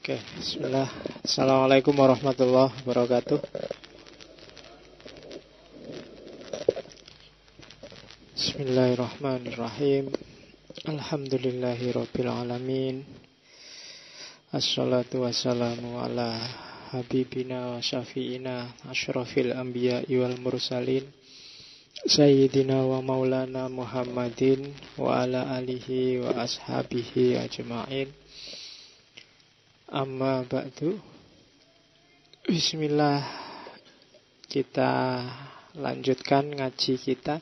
Oke, bismillah. Assalamualaikum warahmatullahi wabarakatuh. Bismillahirrahmanirrahim. Alhamdulillahirabbil alamin. Assalatu wassalamu ala habibina wa syafi'ina asyrafil anbiya'i wal mursalin Sayyidina wa maulana Muhammadin wa ala alihi wa ashabihi ajma'in. Amma ba'du. Bismillah. Kita lanjutkan ngaji kita.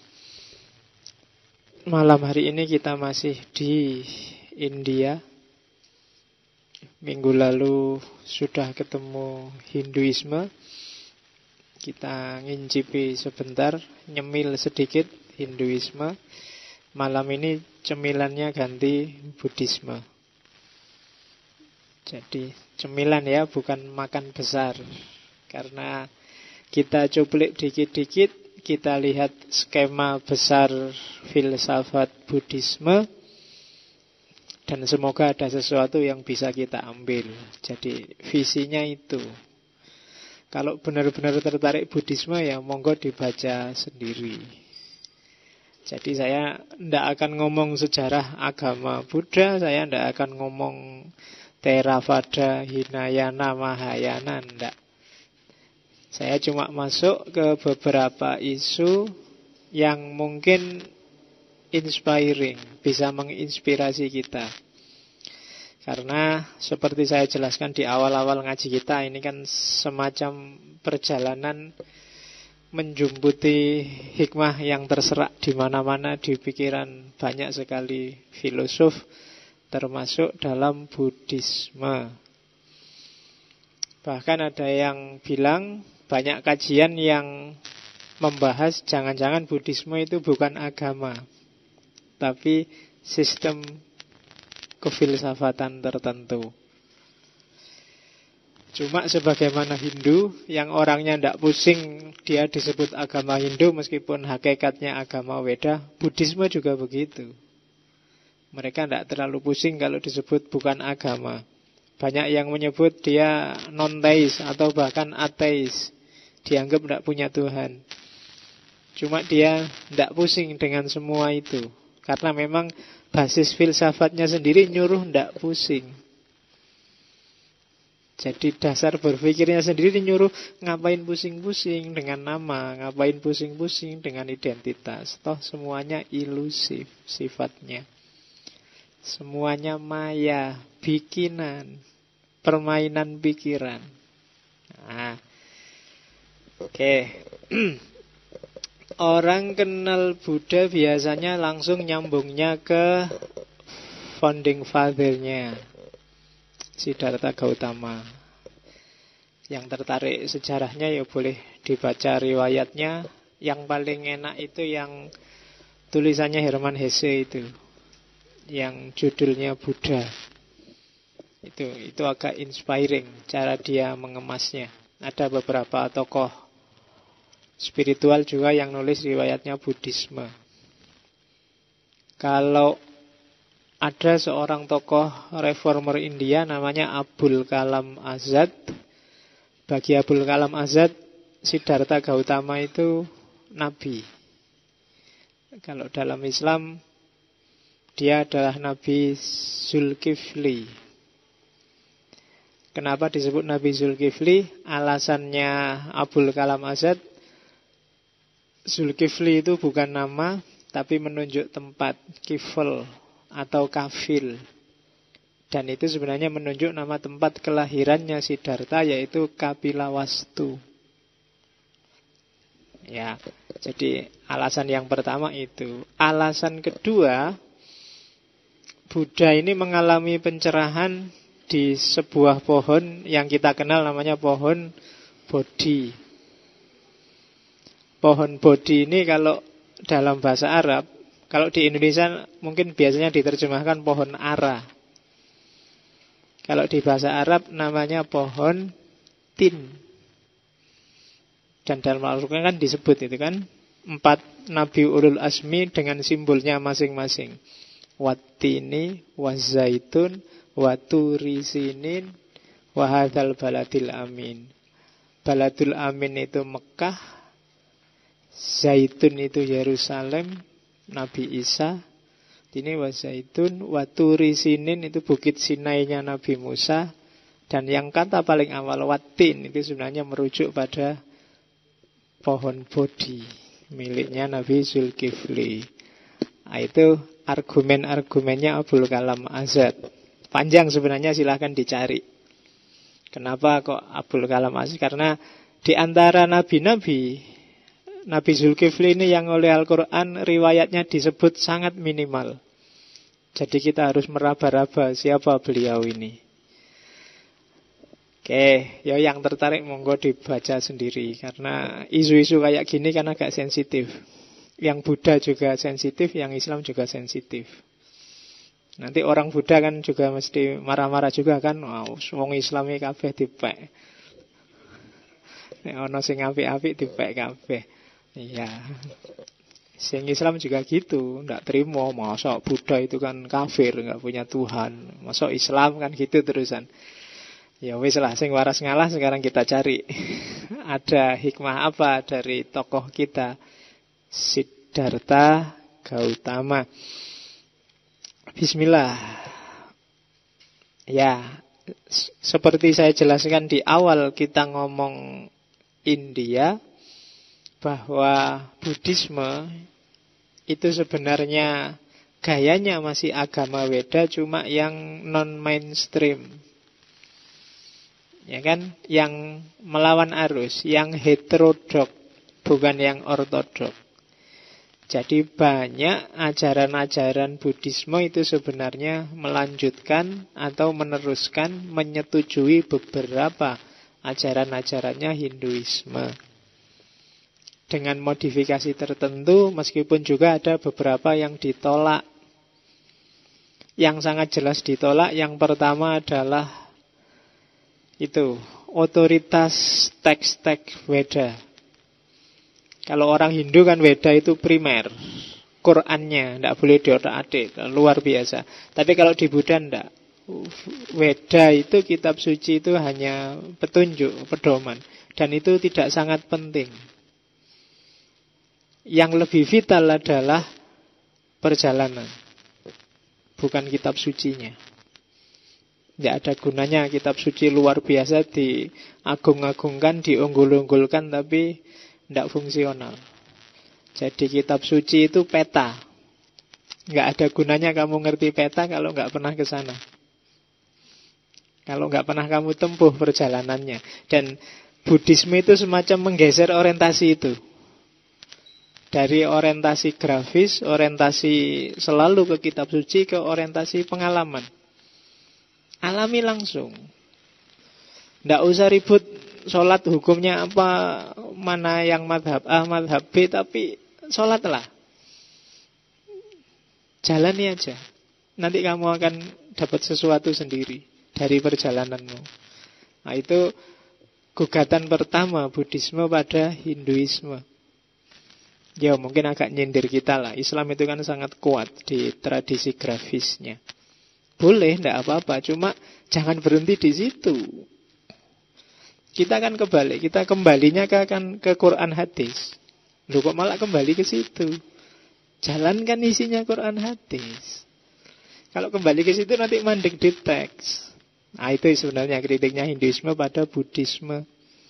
Malam hari ini kita masih di India. Minggu lalu sudah ketemu Hinduisme. Kita ngincipi sebentar, nyemil sedikit Hinduisme. Malam ini cemilannya ganti Buddhisme. Jadi cemilan ya, bukan makan besar. Karena kita cuplik dikit-dikit, kita lihat skema besar filsafat Buddhisme, dan semoga ada sesuatu yang bisa kita ambil. Jadi visinya itu. Kalau benar-benar tertarik Buddhisme ya monggo dibaca sendiri. Jadi saya tidak akan ngomong sejarah agama Buddha, saya tidak akan ngomong Theravada, Hinayana, Mahayana, enggak. Saya cuma masuk ke beberapa isu yang mungkin inspiring, bisa menginspirasi kita. Karena seperti saya jelaskan di awal-awal ngaji kita, ini kan semacam perjalanan menjumputi hikmah yang terserak di mana-mana di pikiran banyak sekali filosof, termasuk dalam Buddhisme. Bahkan ada yang bilang, banyak kajian yang membahas jangan-jangan Buddhisme itu bukan agama, tapi sistem kefilsafatan tertentu. Cuma sebagaimana Hindu, yang orangnya tidak pusing dia disebut agama Hindu meskipun hakikatnya agama Weda, Buddhisme juga begitu. Mereka tidak terlalu pusing kalau disebut bukan agama. Banyak yang menyebut dia non-teis atau bahkan ateis, dianggap tidak punya Tuhan. Cuma dia tidak pusing dengan semua itu, karena memang basis filsafatnya sendiri nyuruh tidak pusing. Jadi dasar berpikirnya sendiri nyuruh ngapain pusing-pusing dengan nama, ngapain pusing-pusing dengan identitas. Toh semuanya ilusif sifatnya. Semuanya maya, bikinan, permainan pikiran. Nah, oke. Orang kenal Buddha biasanya langsung nyambungnya ke founding father-nya, Siddhartha Gautama. Yang tertarik sejarahnya ya boleh dibaca riwayatnya. Yang paling enak itu yang tulisannya Hermann Hesse itu, yang judulnya Buddha. Itu agak inspiring cara dia mengemasnya. Ada beberapa tokoh spiritual juga yang nulis riwayatnya Buddhisme. Kalau ada seorang tokoh reformer India namanya Abul Kalam Azad. Bagi Abul Kalam Azad, Siddhartha Gautama itu nabi. Kalau dalam Islam dia adalah Nabi Zulkifli. Kenapa disebut Nabi Zulkifli? Alasannya Abul Kalam Azad, Zulkifli itu bukan nama, tapi menunjuk tempat, kifl atau kafil. Dan itu sebenarnya menunjuk nama tempat kelahirannya Siddhartha, yaitu Kapilawastu. Ya, jadi alasan yang pertama itu. Alasan kedua, Buddha ini mengalami pencerahan di sebuah pohon yang kita kenal namanya pohon Bodhi. Pohon Bodhi ini kalau dalam bahasa Arab, kalau di Indonesia mungkin biasanya diterjemahkan pohon ara. Kalau di bahasa Arab namanya pohon tin. Dan dalam Al-Quran kan disebut itu kan 4 Nabi Ulul Azmi dengan simbolnya masing-masing. Wattini, wazaitun, waturi sinin, wa hadzal baladil amin. Baladul amin itu Mekah, Zaitun itu Yerusalem, Nabi Isa. Ini wa Zaitun, wa Turi Sinin itu bukit Sinai-nya Nabi Musa. Dan yang kata paling awal watin itu sebenarnya merujuk pada pohon Bodhi miliknya Nabi Zulkifli. Nah, itu argumen-argumennya Abul Kalam Azad. Panjang sebenarnya, silahkan dicari. Kenapa kok Abul Kalam Azad? Karena di antara nabi-nabi, Nabi Zulkifli ini yang oleh Al-Quran riwayatnya disebut sangat minimal. Jadi kita harus meraba-raba siapa beliau ini. Oke, ya yang tertarik monggo dibaca sendiri. Karena isu-isu kayak gini kan agak sensitif. Yang Buddha juga sensitif, yang Islam juga sensitif. Nanti orang Buddha kan juga mesti marah-marah juga kan. Wong Islami kabeh dipek. Nek ana sing apik-apik dipek kabeh. Iya. Sing Islam juga gitu, ndak terima masa Buddha itu kan kafir, nggak punya Tuhan. Masa Islam kan gitu terusan. Ya wis lah, sing waras ngalah sekarang kita cari. Ada hikmah apa dari tokoh kita Siddhartha Gautama. Bismillah. Ya, seperti saya jelaskan di awal kita ngomong India, bahwa Buddhisme itu sebenarnya gayanya masih agama Weda, cuma yang non-mainstream. Ya kan, yang melawan arus, yang heterodok, bukan yang ortodok. Jadi banyak ajaran-ajaran Buddhisme itu sebenarnya melanjutkan atau meneruskan, menyetujui beberapa ajaran-ajarannya Hinduisme. Dengan modifikasi tertentu, meskipun juga ada beberapa yang ditolak. Yang sangat jelas ditolak, yang pertama adalah itu otoritas teks-teks Weda. Kalau orang Hindu kan Weda itu primer, Qurannya tidak boleh diotak-atik, luar biasa. Tapi kalau di Buddha tidak. Weda itu kitab suci itu hanya petunjuk, pedoman, dan itu tidak sangat penting. Yang lebih vital adalah perjalanan, bukan kitab sucinya. Tidak ada gunanya kitab suci luar biasa diagung-agungkan, diunggul-unggulkan, tapi tidak fungsional. Jadi kitab suci itu peta. Tidak ada gunanya kamu ngerti peta kalau tidak pernah ke sana. Kalau tidak pernah kamu tempuh perjalanannya. Dan Buddhisme itu semacam menggeser orientasi itu. Dari orientasi grafis, orientasi selalu ke kitab suci, ke orientasi pengalaman. Alami langsung. Tidak usah ribut sholat hukumnya apa, mana yang madhab A, madhab B, tapi sholatlah. Jalani aja. Nanti kamu akan dapat sesuatu sendiri dari perjalananmu. Nah, itu gugatan pertama Buddhisme pada Hinduisme. Ya mungkin agak nyindir kita lah. Islam itu kan sangat kuat di tradisi grafisnya. Boleh, tidak apa-apa. Cuma jangan berhenti di situ. Kita kan kebalik. Kita kembalinya ke Quran hadis. Loh kok malah kembali ke situ? Jalankan isinya Quran hadis. Kalau kembali ke situ nanti mandek di teks. Nah itu sebenarnya kritiknya Hinduisme pada Buddhisme.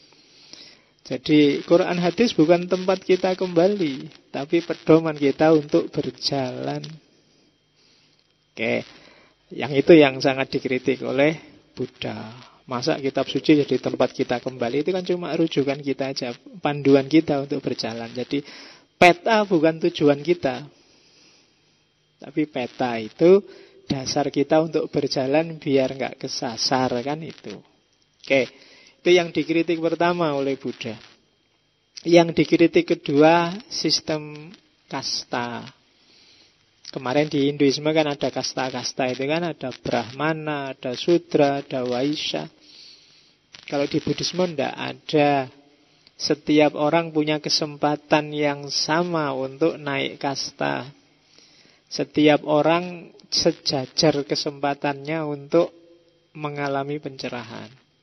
Jadi Quran hadis bukan tempat kita kembali, tapi pedoman kita untuk berjalan. Oke. Yang itu yang sangat dikritik oleh Buddha. Masa kitab suci jadi tempat kita kembali? Itu kan cuma rujukan kita aja, panduan kita untuk berjalan. Jadi peta bukan tujuan kita, tapi peta itu dasar kita untuk berjalan biar nggak kesasar, kan itu. Oke, itu yang dikritik pertama oleh Buddha. Yang dikritik kedua, sistem kasta. Kemarin di Hinduisme kan ada kasta-kasta itu kan, ada Brahmana, ada Sudra, ada Vaisya. Kalau di Buddhisme tidak ada. Setiap orang punya kesempatan yang sama untuk naik kasta. Setiap orang sejajar kesempatannya untuk mengalami pencerahan.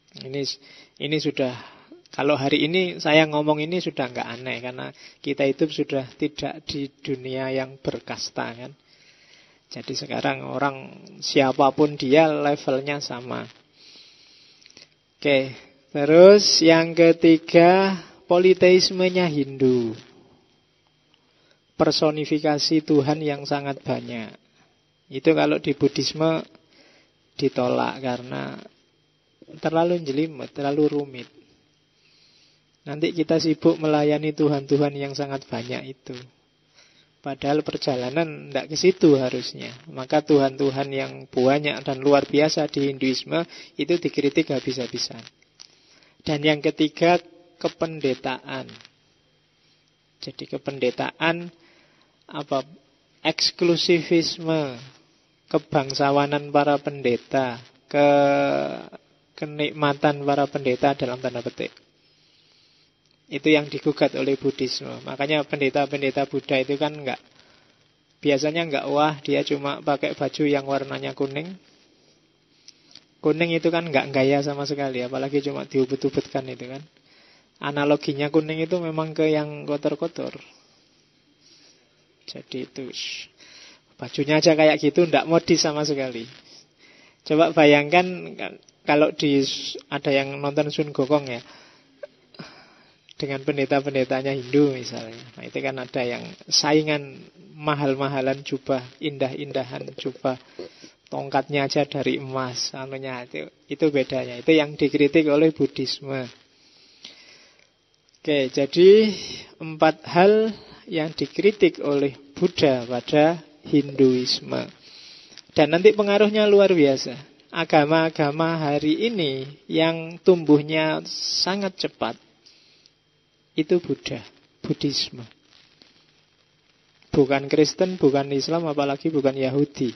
Ini sudah, kalau hari ini saya ngomong ini sudah nggak aneh, karena kita itu sudah tidak di dunia yang berkasta kan. Jadi sekarang orang siapapun dia levelnya sama. Oke, terus yang ketiga, politeismenya Hindu. Personifikasi Tuhan yang sangat banyak. Itu kalau di Buddhisme ditolak karena terlalu jelimet, terlalu rumit. Nanti kita sibuk melayani Tuhan-Tuhan yang sangat banyak itu. Padahal perjalanan tidak ke situ harusnya. Maka Tuhan-Tuhan yang banyak dan luar biasa di Hinduisme itu dikritik habis-habisan. Dan yang ketiga, kependetaan. Jadi kependetaan eksklusivisme, kebangsawanan para pendeta, kenikmatan para pendeta dalam tanda petik. Itu yang digugat oleh Buddhisme. Makanya pendeta-pendeta Buddha itu kan biasanya wah, dia cuma pakai baju yang warnanya kuning. Kuning itu kan nggak gaya sama sekali, apalagi cuma diubut-ubutkan itu kan. Analoginya kuning itu memang ke yang kotor-kotor. Jadi itu bajunya aja kayak gitu, ndak modis sama sekali. Coba bayangkan kalau ada yang nonton Sun Gokong ya, dengan pendeta-pendetanya Hindu misalnya. Nah itu kan ada yang saingan mahal-mahalan jubah, indah-indahan jubah, tongkatnya aja dari emas, itu bedanya. Itu yang dikritik oleh Buddhisme. Oke, jadi 4 hal yang dikritik oleh Buddha pada Hinduisme. Dan nanti pengaruhnya luar biasa. Agama-agama hari ini yang tumbuhnya sangat cepat itu Buddhisme. Bukan Kristen, bukan Islam, apalagi bukan Yahudi.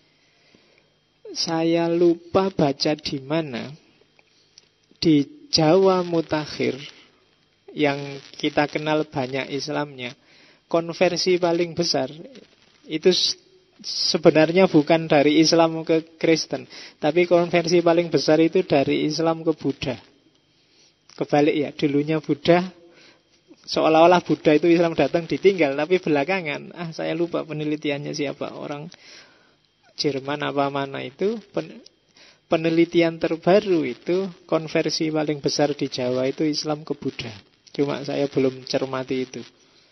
Saya lupa baca di mana, di Jawa Mutakhir yang kita kenal banyak Islamnya, konversi paling besar itu sebenarnya bukan dari Islam ke Kristen, tapi konversi paling besar itu dari Islam ke Buddha. Kebalik ya, dulunya Buddha, seolah-olah Buddha itu Islam datang ditinggal, tapi belakangan, saya lupa penelitiannya siapa, orang Jerman apa mana itu, penelitian terbaru itu konversi paling besar di Jawa itu Islam ke Buddha. Cuma saya belum cermati itu.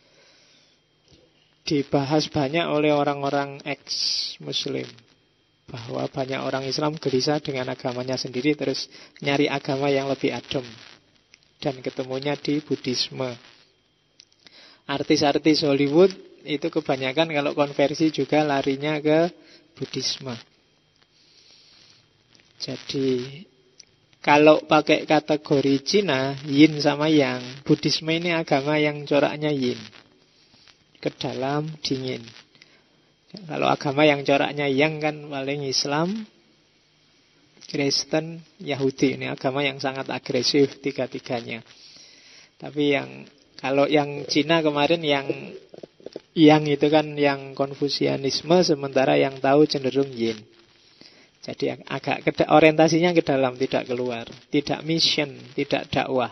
Dibahas banyak oleh orang-orang ex-Muslim, bahwa banyak orang Islam gelisah dengan agamanya sendiri, terus nyari agama yang lebih adem, dan ketemunya di Buddhisme. Artis-artis Hollywood itu kebanyakan kalau konversi juga larinya ke Buddhisme. Jadi kalau pakai kategori Cina, yin sama yang, Buddhisme ini agama yang coraknya yin, ke dalam, dingin. Kalau agama yang coraknya yang kan paling Islam, Kristen, Yahudi. Ini agama yang sangat agresif tiga-tiganya. Tapi kalau yang Cina kemarin yang itu kan yang Konfusianisme, sementara yang tahu cenderung yin. Jadi agak orientasinya ke dalam, tidak keluar, tidak mission, tidak dakwah.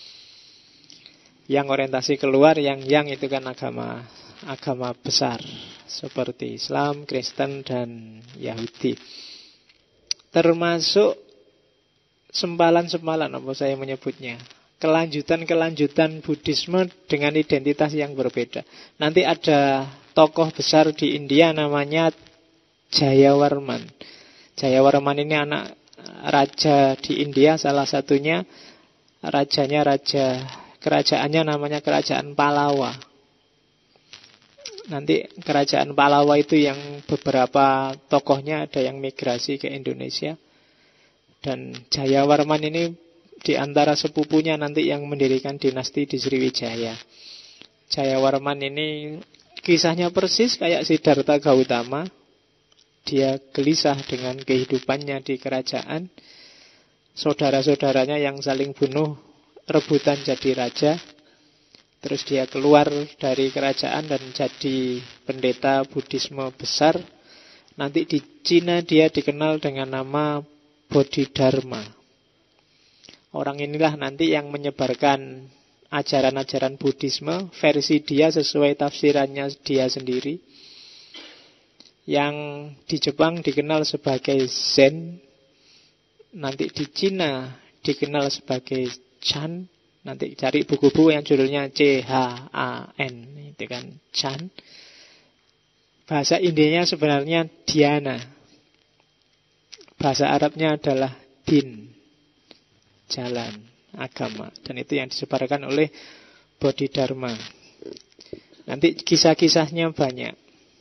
Yang orientasi keluar, yang itu kan agama besar seperti Islam, Kristen, dan Yahudi. Termasuk sempalan-sempalan, apa saya menyebutnya, kelanjutan-kelanjutan Buddhisme dengan identitas yang berbeda. Nanti ada tokoh besar di India namanya Jayawarman. Jayawarman ini anak raja di India, salah satunya kerajaannya namanya Kerajaan Pallava. Nanti Kerajaan Pallava itu yang beberapa tokohnya ada yang migrasi ke Indonesia. Dan Jayawarman ini di antara sepupunya nanti yang mendirikan dinasti di Sriwijaya. Jayawarman ini kisahnya persis kayak Siddhartha Gautama. Dia gelisah dengan kehidupannya di kerajaan. Saudara-saudaranya yang saling bunuh, rebutan jadi raja. Terus dia keluar dari kerajaan dan jadi pendeta Buddhisme besar. Nanti di Cina dia dikenal dengan nama Bodhidharma. Orang inilah nanti yang menyebarkan ajaran-ajaran Buddhisme versi dia sesuai tafsirannya dia sendiri. Yang di Jepang dikenal sebagai Zen, nanti di Cina dikenal sebagai Chan. Nanti cari buku-buku yang judulnya CHAN, itu kan Chan. Bahasa Indianya sebenarnya Dhyana. Bahasa Arabnya adalah Din, jalan, agama. Dan itu yang disebarkan oleh Bodhidharma. Nanti kisah-kisahnya banyak.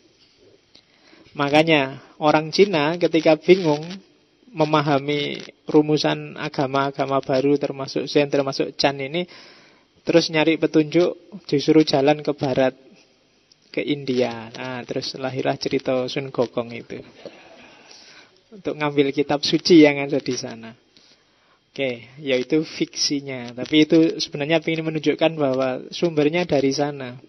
Makanya orang Cina ketika bingung memahami rumusan agama-agama baru termasuk Zen, termasuk Chan ini, terus nyari petunjuk disuruh jalan ke barat, ke India. Nah, terus lahirlah cerita Sun Gokong itu untuk ngambil kitab suci yang ada di sana. Oke, yaitu fiksinya. Tapi itu sebenarnya ingin menunjukkan bahwa sumbernya dari sana.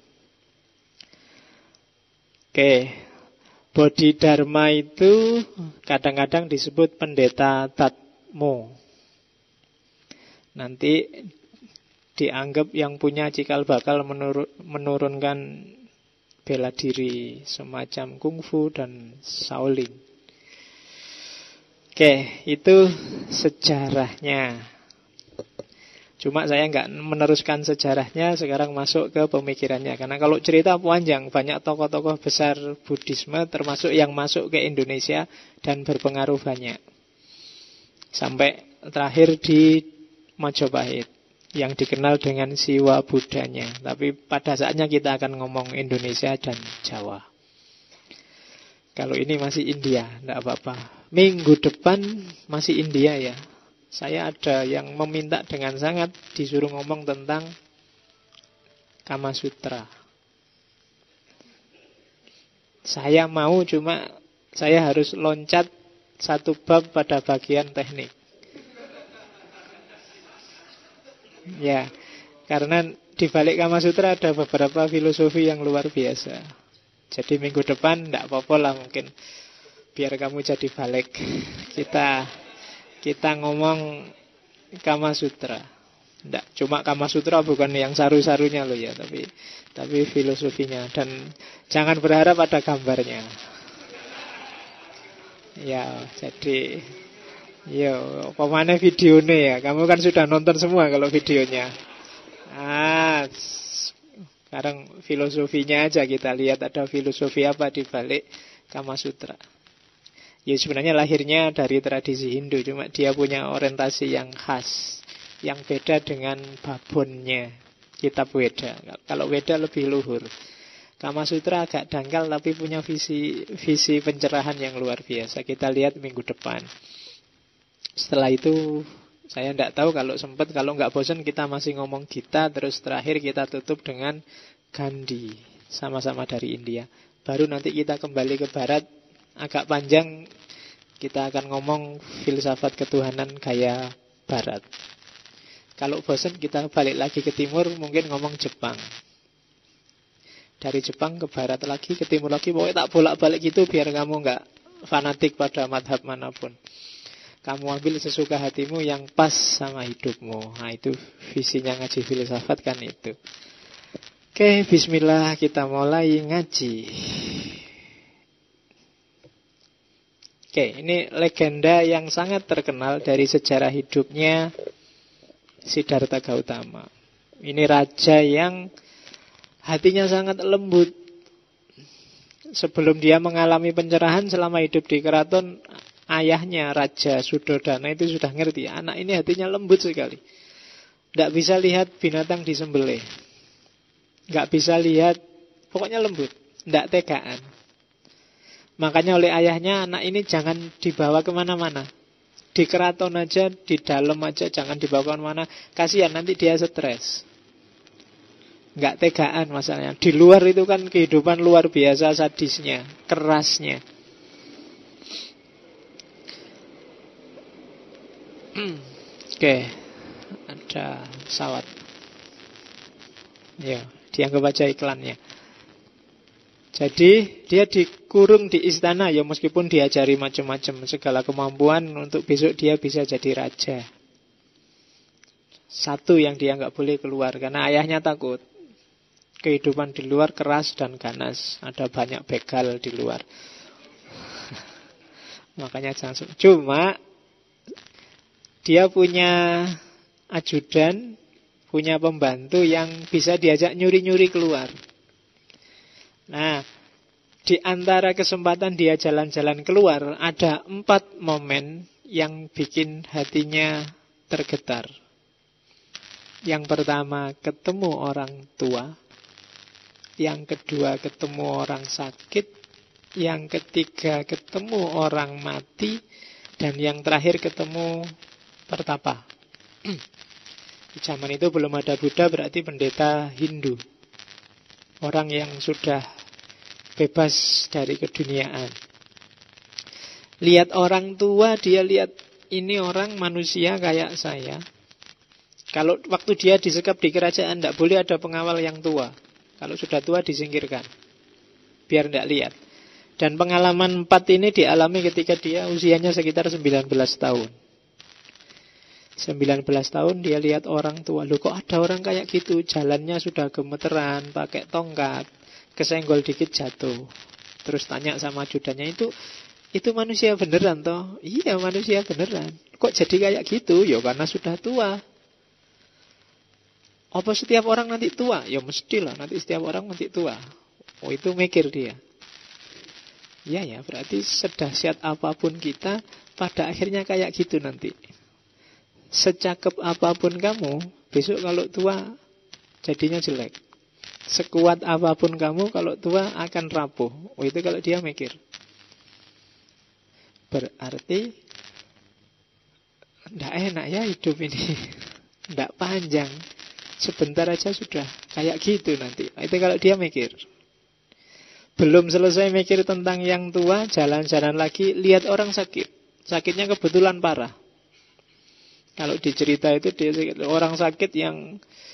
Oke, Bodhidharma itu kadang-kadang disebut pendeta Tatmo. Nanti dianggap yang punya cikal bakal menurunkan bela diri semacam kungfu dan Shaolin. Oke, itu sejarahnya. Cuma saya nggak meneruskan sejarahnya, sekarang masuk ke pemikirannya. Karena kalau cerita panjang, banyak tokoh-tokoh besar Buddhisme, termasuk yang masuk ke Indonesia dan berpengaruh banyak. Sampai terakhir di Majapahit, yang dikenal dengan Siwa Buddhanya. Tapi pada saatnya kita akan ngomong Indonesia dan Jawa. Kalau ini masih India, tidak apa-apa. Minggu depan masih India ya. Saya ada yang meminta dengan sangat disuruh ngomong tentang Kama Sutra. Saya mau, cuma saya harus loncat satu bab pada bagian teknik. Ya, karena di balik Kama Sutra ada beberapa filosofi yang luar biasa. Jadi minggu depan tidak apa-apa lah mungkin, biar kamu jadi balik. Kita ngomong Kama Sutra. Nggak, cuma Kama Sutra bukan yang saru-sarunya loh ya, tapi filosofinya. Dan jangan berharap ada gambarnya. Ya, jadi pemane videonya ya. Kamu kan sudah nonton semua kalau videonya. Sekarang filosofinya aja kita lihat, ada filosofi apa di balik Kama Sutra. Ya sebenarnya lahirnya dari tradisi Hindu, cuma dia punya orientasi yang khas, yang beda dengan babonnya kitab Weda. Kalau Weda lebih luhur, Kama Sutra agak dangkal tapi punya visi pencerahan yang luar biasa. Kita lihat minggu depan. Setelah itu saya tidak tahu, kalau sempat, kalau nggak bosan kita masih ngomong Gita. Terus terakhir kita tutup dengan Gandhi, sama-sama dari India. Baru nanti kita kembali ke barat. Agak panjang, kita akan ngomong filsafat ketuhanan gaya barat. Kalau bosan kita balik lagi ke timur, mungkin ngomong Jepang. Dari Jepang ke barat lagi, ke timur lagi. Pokoknya tak bolak-balik gitu biar kamu nggak fanatik pada madhab manapun. Kamu ambil sesuka hatimu yang pas sama hidupmu. Nah itu visinya ngaji filsafat kan itu. Oke, bismillah, kita mulai ngaji. Oke, ini legenda yang sangat terkenal dari sejarah hidupnya Siddhartha Gautama. Ini raja yang hatinya sangat lembut. Sebelum dia mengalami pencerahan selama hidup di keraton, ayahnya Raja Sudodana itu sudah ngerti, anak ini hatinya lembut sekali. Tidak bisa lihat binatang disembelih, nggak bisa lihat, pokoknya lembut, tidak tegaan. Makanya oleh ayahnya, anak ini jangan dibawa kemana-mana. Di keraton aja, di dalam aja, jangan dibawa kemana-mana. Kasihan nanti dia stres. Nggak tegaan masalahnya. Di luar itu kan kehidupan luar biasa sadisnya, kerasnya. Oke, ada pesawat. Ya, dianggap aja iklannya. Jadi dia dikurung di istana ya, meskipun diajari macam-macam segala kemampuan untuk besok dia bisa jadi raja. Satu yang dia nggak boleh keluar karena ayahnya takut. Kehidupan di luar keras dan ganas, ada banyak begal di luar. Makanya jangan. Cuma dia punya ajudan, punya pembantu yang bisa diajak nyuri-nyuri keluar. Nah, di antara kesempatan dia jalan-jalan keluar, ada 4 momen yang bikin hatinya tergetar. Yang pertama, ketemu orang tua. Yang kedua, ketemu orang sakit. Yang ketiga, ketemu orang mati. Dan yang terakhir, ketemu pertapa. Di zaman itu belum ada Buddha, berarti pendeta Hindu. Orang yang sudah bebas dari keduniaan. Lihat orang tua, dia lihat ini orang manusia kayak saya. Kalau waktu dia disekap di kerajaan, tidak boleh ada pengawal yang tua. Kalau sudah tua disingkirkan, biar tidak lihat. Dan pengalaman 4 ini dialami ketika dia usianya sekitar 19 tahun. 19 tahun dia lihat orang tua. Loh, kok ada orang kayak gitu? Jalannya sudah gemeteran, pakai tongkat, kesenggol dikit jatuh. Terus tanya sama ajudannya, itu manusia beneran toh? Iya, manusia beneran. Kok jadi kayak gitu? Ya karena sudah tua. Apa setiap orang nanti tua? Ya mestilah nanti setiap orang nanti tua. Oh, itu mikir dia. Iya ya, berarti sedahsyat apapun kita, pada akhirnya kayak gitu nanti. Secakep apapun kamu, besok kalau tua jadinya jelek. Sekuat apapun kamu, kalau tua akan rapuh. Oh, itu kalau dia mikir. Berarti tidak enak ya hidup ini. Tidak panjang. Sebentar aja sudah kayak gitu nanti. Itu kalau dia mikir. Belum selesai mikir tentang yang tua, jalan-jalan lagi, lihat orang sakit. Sakitnya kebetulan parah. Kalau dicerita itu dia orang sakit yang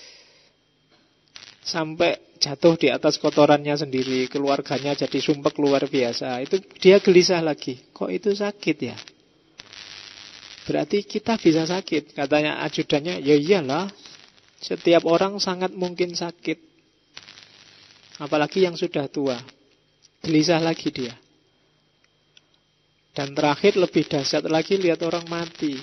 sampai jatuh di atas kotorannya sendiri, keluarganya jadi sumpek luar biasa. Itu dia gelisah lagi. Kok itu sakit ya? Berarti kita bisa sakit. Katanya ajudannya, ya iyalah. Setiap orang sangat mungkin sakit. Apalagi yang sudah tua. Gelisah lagi dia. Dan terakhir lebih dahsyat lagi, lihat orang mati.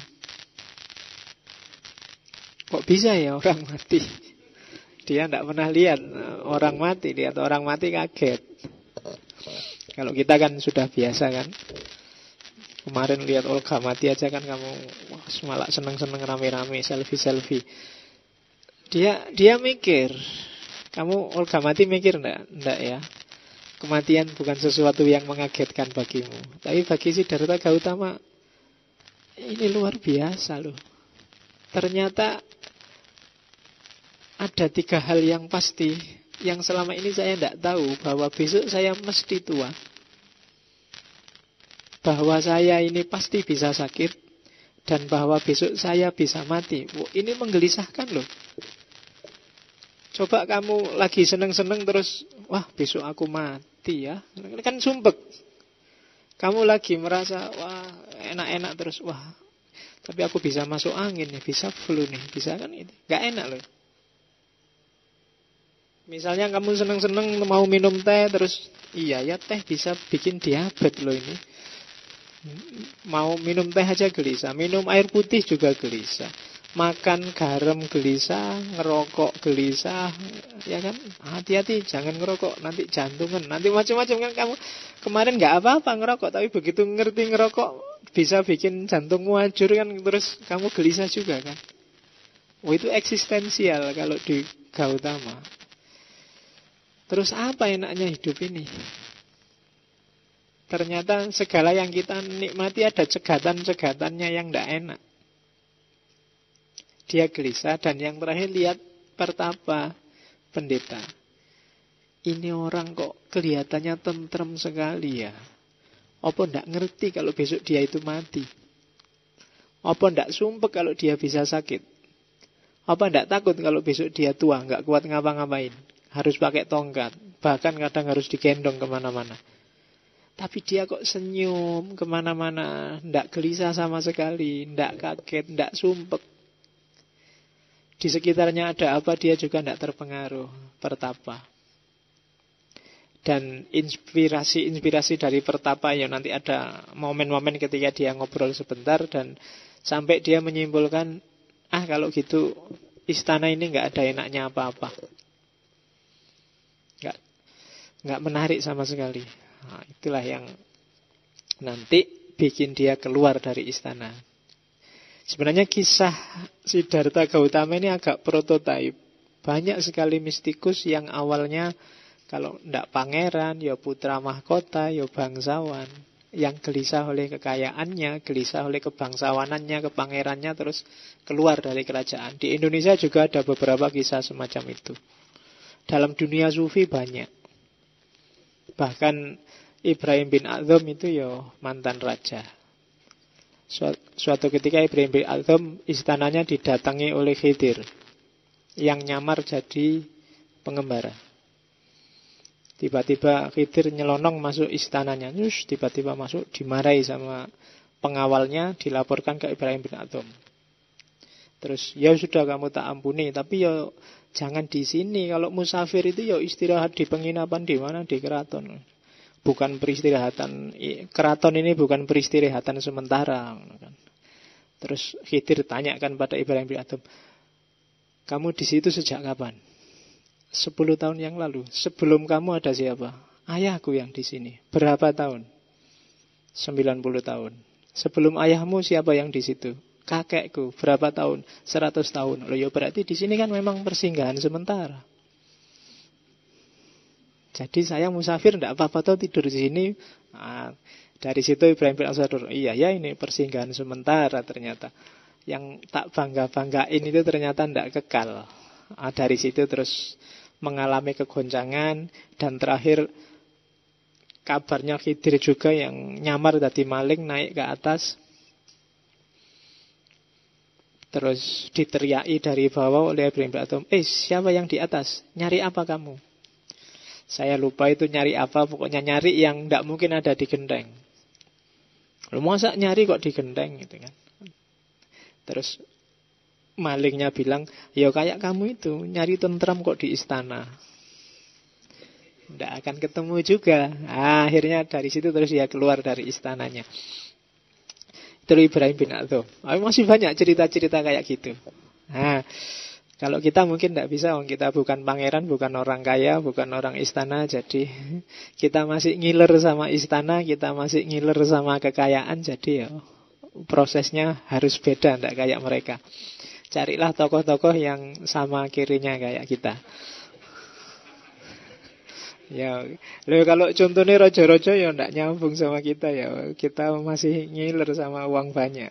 Kok bisa ya orang mati? Dia tidak pernah lihat orang mati. Lihat orang mati kaget. Kalau kita kan sudah biasa kan. Kemarin lihat Olga mati aja kan kamu malah seneng-seneng rame-rame, selfie-selfie. Dia mikir. Kamu Olga mati mikir enggak ya? Kematian bukan sesuatu yang mengagetkan bagimu. Tapi bagi Siddhartha Gautama, ini luar biasa loh. Ternyata ada 3 hal yang pasti, yang selama ini saya tidak tahu, bahwa besok saya mesti tua, bahwa saya ini pasti bisa sakit, dan bahwa besok saya bisa mati. Ini menggelisahkan loh. Coba kamu lagi seneng-seneng terus, wah besok aku mati ya. Kan sumpek. Kamu lagi merasa, wah enak-enak terus, wah tapi aku bisa masuk angin nih, bisa flu nih, bisa kan itu. Gak enak loh. Misalnya kamu seneng-seneng mau minum teh terus, iya ya teh bisa bikin diabetes loh ini. Mau minum teh aja gelisah, minum air putih juga gelisah. Makan garam gelisah, ngerokok gelisah, ya kan? Hati-hati jangan ngerokok, nanti jantungan, nanti macam-macam kan kamu. Kemarin nggak apa-apa ngerokok, tapi begitu ngerti ngerokok bisa bikin jantungmu hancur kan, terus kamu gelisah juga kan? Oh, itu eksistensial kalau di Gautama. Terus apa enaknya hidup ini? Ternyata segala yang kita nikmati ada cegatan-cegatannya yang tidak enak. Dia gelisah. Dan yang terakhir lihat pertapa pendeta. Ini orang kok kelihatannya tentrem sekali ya. Apa ndak ngerti kalau besok dia itu mati? Apa ndak sumpek kalau dia bisa sakit? Apa ndak takut kalau besok dia tua, nggak kuat ngapa-ngapain, harus pakai tongkat, bahkan kadang harus digendong kemana-mana? Tapi dia kok senyum kemana-mana, ndak gelisah sama sekali, ndak kaget, ndak sumpek. di sekitarnya ada apa, dia juga tidak terpengaruh, pertapa. Dan inspirasi dari pertapa ya nanti ada momen-momen ketika dia ngobrol sebentar dan sampai dia menyimpulkan, kalau gitu istana ini nggak ada enaknya apa-apa, nggak menarik sama sekali. Nah, itulah yang nanti bikin dia keluar dari istana. Sebenarnya kisah Siddhartha Gautama ini agak prototipe. Banyak sekali mistikus yang awalnya kalau tidak pangeran, ya putra mahkota, ya bangsawan, yang gelisah oleh kekayaannya, gelisah oleh kebangsawanannya, kepangerannya, terus keluar dari kerajaan. Di Indonesia juga ada beberapa kisah semacam itu. Dalam dunia sufi banyak. Bahkan Ibrahim bin Adham itu ya mantan raja. Suatu ketika Ibrahim bin Adham istananya didatangi oleh Khidir yang nyamar jadi pengembara. Tiba-tiba Khidir nyelonong masuk istananya, tiba-tiba masuk, dimarahi sama pengawalnya, dilaporkan ke Ibrahim bin Adham. Terus, ya sudah kamu tak ampuni, tapi ya jangan di sini. Kalau musafir itu ya istirahat di penginapan di mana, di keraton. Bukan peristirahatan, keraton ini bukan peristirahatan sementara. Terus Khidir tanyakan pada Ibrahim bin Adham, kamu di situ sejak kapan? 10 tahun yang lalu. Sebelum kamu ada siapa? Ayahku yang di sini. Berapa tahun? 90 tahun. Sebelum ayahmu siapa yang di situ? Kakekku. Berapa tahun? 100 tahun. Loh ya berarti di sini kan memang persinggahan sementara. Jadi saya musafir tidak apa-apa tuh tidur di sini. Nah, dari situ Ibrahim bin Adham, iya ya ini persinggahan sementara ternyata. Yang tak bangga-banggain itu ternyata tidak kekal. Dari situ terus mengalami kegoncangan dan terakhir kabarnya Khidir juga yang nyamar tadi maling naik ke atas. Terus diteriaki dari bawah oleh Ibrahim bin Adham, siapa yang di atas? Nyari apa kamu? Saya lupa itu nyari apa, pokoknya nyari yang tidak mungkin ada di genteng. Lu masa nyari kok di genteng gitu kan? Terus malingnya bilang, ya kayak kamu itu nyari tentram kok di istana. Tidak akan ketemu juga. Akhirnya dari situ terus dia keluar dari istananya. Itu Ibrahim bin Adham. Masih banyak cerita-cerita kayak gitu. Nah, kalau kita mungkin tidak bisa, kita bukan pangeran, bukan orang kaya, bukan orang istana. Jadi kita masih ngiler sama istana, kita masih ngiler sama kekayaan. Jadi ya prosesnya harus beda, tidak kayak mereka. Carilah tokoh-tokoh yang sama kirinya kayak kita. Ya, kalau contohnya rojo-rojo ya tidak nyambung sama kita ya. Kita masih ngiler sama uang banyak.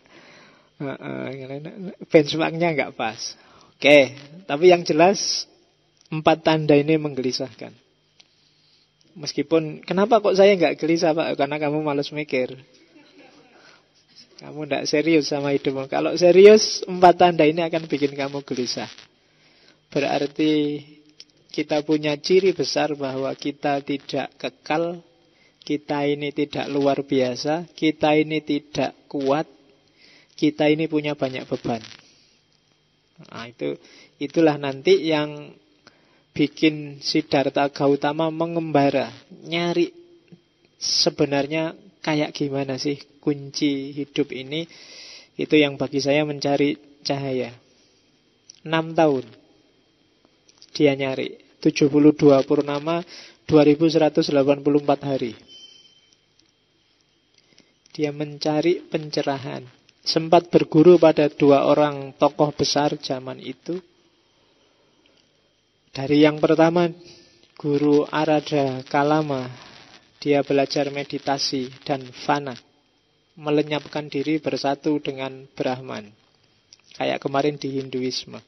Benchmarknya nggak pas. Oke, tapi yang jelas 4 tanda ini menggelisahkan. Meskipun, kenapa kok saya nggak gelisah Pak? Karena kamu malas mikir. Kamu tidak serius sama hidupmu. Kalau serius, 4 tanda ini akan bikin kamu gelisah. Berarti kita punya ciri besar bahwa kita tidak kekal, kita ini tidak luar biasa, kita ini tidak kuat, kita ini punya banyak beban. Nah, itulah nanti yang bikin Siddhartha Gautama mengembara, nyari sebenarnya kayak gimana sih kunci hidup ini. Itu yang bagi saya mencari cahaya. 6 tahun dia nyari, 72 purnama, 2184 hari. Dia mencari pencerahan. Sempat berguru pada 2 orang tokoh besar zaman itu. Dari yang pertama, Guru Arada Kalama. Dia belajar meditasi dan fana, melenyapkan diri bersatu dengan Brahman, kayak kemarin di Hinduisme.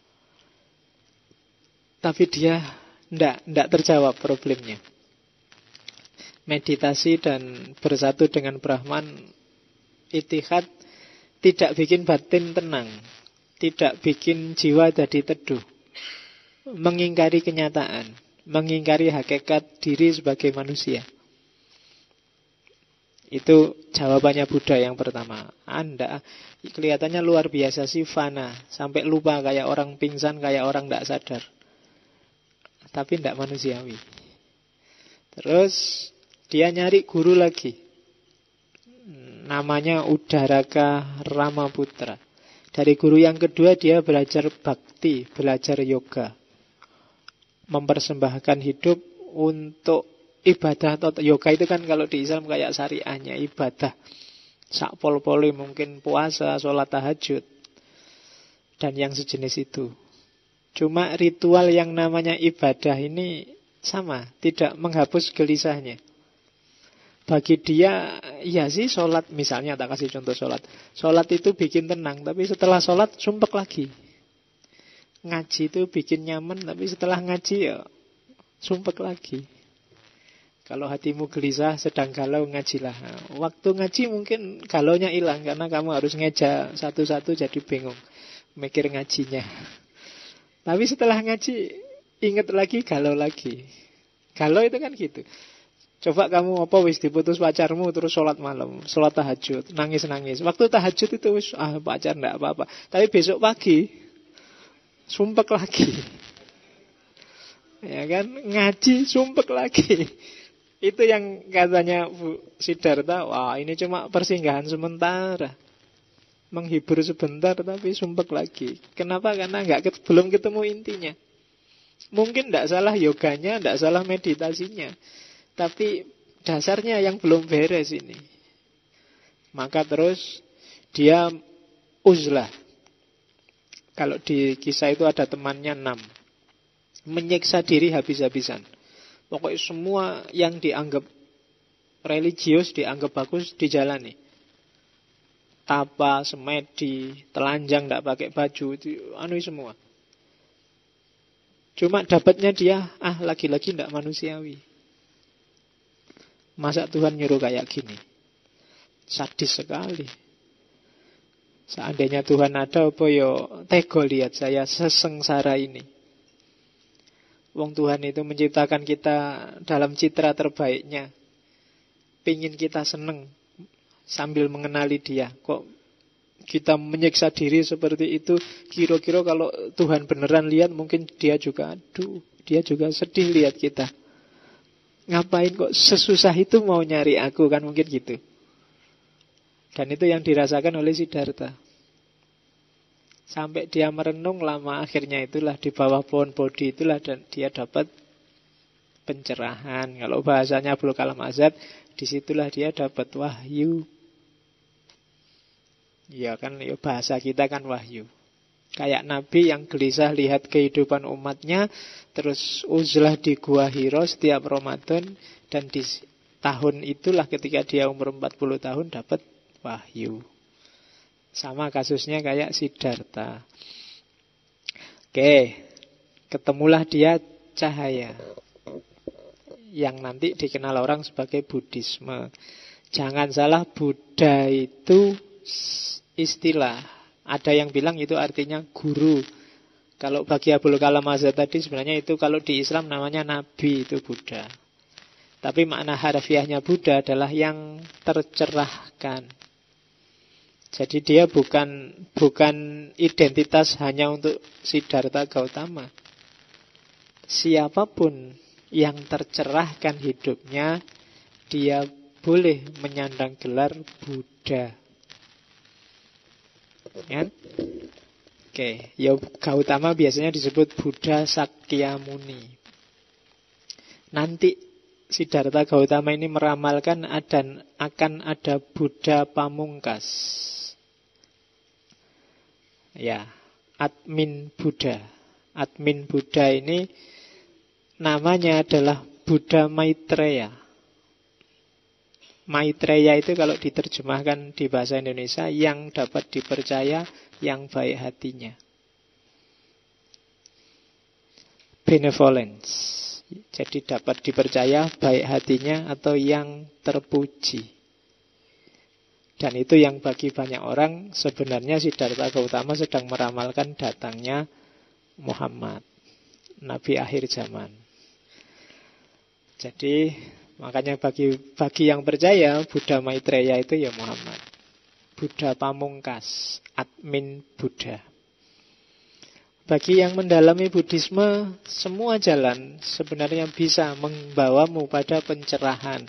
Tapi dia tidak terjawab problemnya. Meditasi dan bersatu dengan Brahman, itihad, tidak bikin batin tenang, tidak bikin jiwa jadi teduh, mengingkari kenyataan, mengingkari hakikat diri sebagai manusia. Itu jawabannya Buddha yang pertama. Anda kelihatannya luar biasa sih, fana, sampai lupa, kayak orang pingsan, kayak orang tidak sadar. Tapi tidak manusiawi. Terus dia nyari guru lagi. Namanya Udaraka Ramaputra. Dari guru yang kedua dia belajar bhakti, belajar yoga. Mempersembahkan hidup untuk ibadah. Atau yoga itu kan kalau di Islam kayak syariahnya, ibadah. Sak pol-poli mungkin puasa, sholat tahajud, dan yang sejenis itu. Cuma ritual yang namanya ibadah ini sama, tidak menghapus gelisahnya. Bagi dia, iya sih sholat, misalnya tak kasih contoh sholat. Sholat itu bikin tenang, tapi setelah sholat sumpek lagi. Ngaji itu bikin nyaman, tapi setelah ngaji ya sumpek lagi. Kalau hatimu gelisah, sedang galau, ngajilah. Waktu ngaji mungkin galaunya hilang, karena kamu harus ngeja satu-satu jadi bingung mikir ngajinya. Tapi setelah ngaji, ingat lagi, galau lagi. Galau itu kan gitu. Coba kamu wis diputus pacarmu, terus sholat malam, sholat tahajud, nangis-nangis. Waktu tahajud itu pacar enggak apa-apa. Tapi besok pagi sumpek lagi. Ya kan, ngaji sumpek lagi. Itu yang katanya Bu Siddhartha, wah ini cuma persinggahan sementara. Menghibur sebentar tapi sumpek lagi. Kenapa? Karena belum ketemu intinya. Mungkin tidak salah yoganya, tidak salah meditasinya, tapi dasarnya yang belum beres ini. Maka terus dia uzlah. Kalau di kisah itu ada temannya 6. Menyiksa diri habis-habisan. Pokoknya semua yang dianggap religius, dianggap bagus, dijalani. Tapa, semedi, telanjang, tidak pakai baju, itu semua. Cuma dapatnya dia, lagi-lagi tidak manusiawi. Masa Tuhan nyuruh kayak gini? Sadis sekali. Seandainya Tuhan ada, apa tego lihat saya sesengsara ini. Wong Tuhan itu menciptakan kita dalam citra terbaiknya. Pingin kita seneng sambil mengenali dia. Kok kita menyiksa diri seperti itu? Kira-kira kalau Tuhan beneran lihat, mungkin dia juga sedih lihat kita. Ngapain kok sesusah itu mau nyari aku, kan mungkin gitu. Dan itu yang dirasakan oleh Siddhartha. Sampai dia merenung lama, akhirnya itulah di bawah pohon Bodhi itulah dan dia dapat pencerahan. Kalau bahasanya Abdul Kalam Azad, disitulah dia dapat wahyu. Ya kan, bahasa kita kan wahyu. Kayak Nabi yang gelisah lihat kehidupan umatnya, terus uzlah di Gua Hiro setiap Ramadan, dan di tahun itulah ketika dia umur 40 tahun dapat wahyu. Sama kasusnya kayak Siddhartha. Oke, ketemulah dia cahaya yang nanti dikenal orang sebagai Buddhisme. Jangan salah, Buddha itu istilah. Ada yang bilang itu artinya guru. Kalau bagi Abdul Kalam Azad tadi sebenarnya itu kalau di Islam namanya Nabi, itu Buddha. Tapi makna harfiahnya Buddha adalah yang tercerahkan. Jadi dia bukan identitas hanya untuk Siddhartha Gautama. Siapapun yang tercerahkan hidupnya, dia boleh menyandang gelar Buddha. Ya? Oke, ya Gautama biasanya disebut Buddha Sakyamuni. Nanti Siddhartha Gautama ini meramalkan akan ada Buddha pamungkas. Ya, Admin Buddha. Admin Buddha ini namanya adalah Buddha Maitreya. Maitreya itu kalau diterjemahkan di bahasa Indonesia, yang dapat dipercaya, yang baik hatinya. Benevolence. Jadi dapat dipercaya, baik hatinya, atau yang terpuji. Dan itu yang bagi banyak orang sebenarnya Siddhartha Gautama sedang meramalkan datangnya Muhammad, Nabi akhir zaman. Jadi Makanya bagi yang percaya, Buddha Maitreya itu ya Muhammad. Buddha pamungkas, admin Buddha. Bagi yang mendalami Buddhisme, semua jalan sebenarnya bisa membawamu pada pencerahan.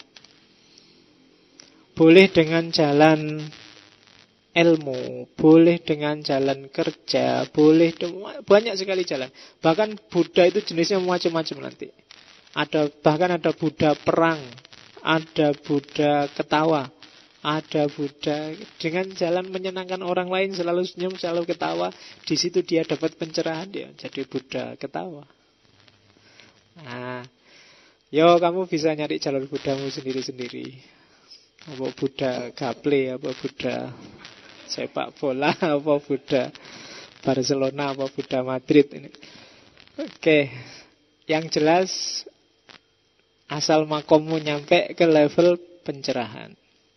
Boleh dengan jalan ilmu, boleh dengan jalan kerja, boleh banyak sekali jalan. Bahkan Buddha itu jenisnya macam-macam nanti. Bahkan ada Buddha perang, ada Buddha ketawa, ada Buddha dengan jalan menyenangkan orang lain, selalu senyum, selalu ketawa. Di situ dia dapat pencerahan, dia jadi Buddha ketawa. Nah, yo kamu bisa nyari jalur Buddhamu sendiri-sendiri. Apa Buddha gaple, apa Buddha sepak bola, apa Buddha Barcelona, apa Buddha Madrid ini. Oke, yang jelas asal makommu nyampe ke level pencerahan.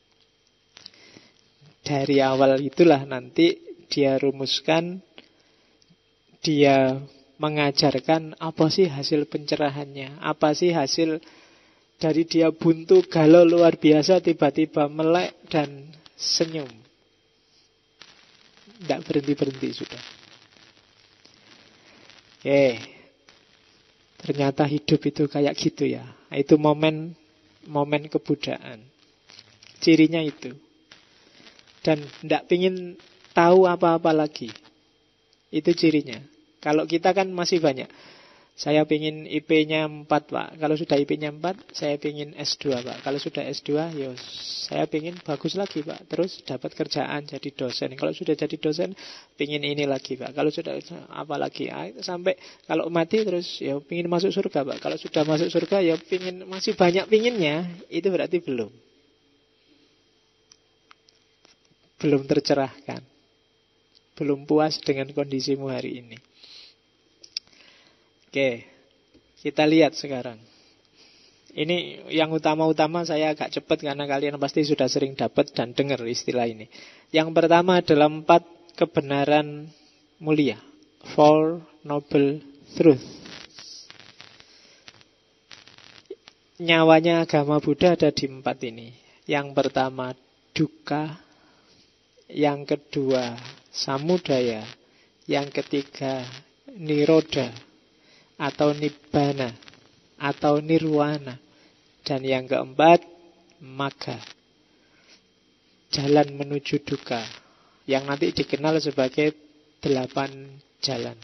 Dari awal itulah nanti dia rumuskan, dia mengajarkan apa sih hasil pencerahannya, apa sih hasil dari dia buntu galau luar biasa, tiba-tiba melek dan senyum. Tidak berhenti-berhenti sudah. Oke. Ternyata hidup itu kayak gitu ya. Itu momen kebudayaan. Cirinya itu. Dan tidak pingin tahu apa-apa lagi. Itu cirinya. Kalau kita kan masih banyak. Saya pingin IP-nya 4 Pak. Kalau sudah IP-nya 4, saya pingin S2 Pak. Kalau sudah S2, ya saya pingin bagus lagi Pak. Terus dapat kerjaan jadi dosen. Kalau sudah jadi dosen, pingin ini lagi Pak. Kalau sudah apa lagi? Sampai kalau mati terus ya pingin masuk surga Pak. Kalau sudah masuk surga ya pingin, masih banyak pinginnya. Itu berarti belum tercerahkan. Belum puas dengan kondisimu hari ini. Oke, kita lihat sekarang. Ini yang utama-utama saya agak cepat karena kalian pasti sudah sering dapat dan dengar istilah ini. Yang pertama adalah 4 kebenaran mulia. 4 noble truth. Nyawanya agama Buddha ada di 4 ini. Yang pertama dukkha, yang kedua samudaya, yang ketiga nirodha atau nibbana atau nirwana, dan yang keempat magga, jalan menuju dukkha, yang nanti dikenal sebagai 8 jalan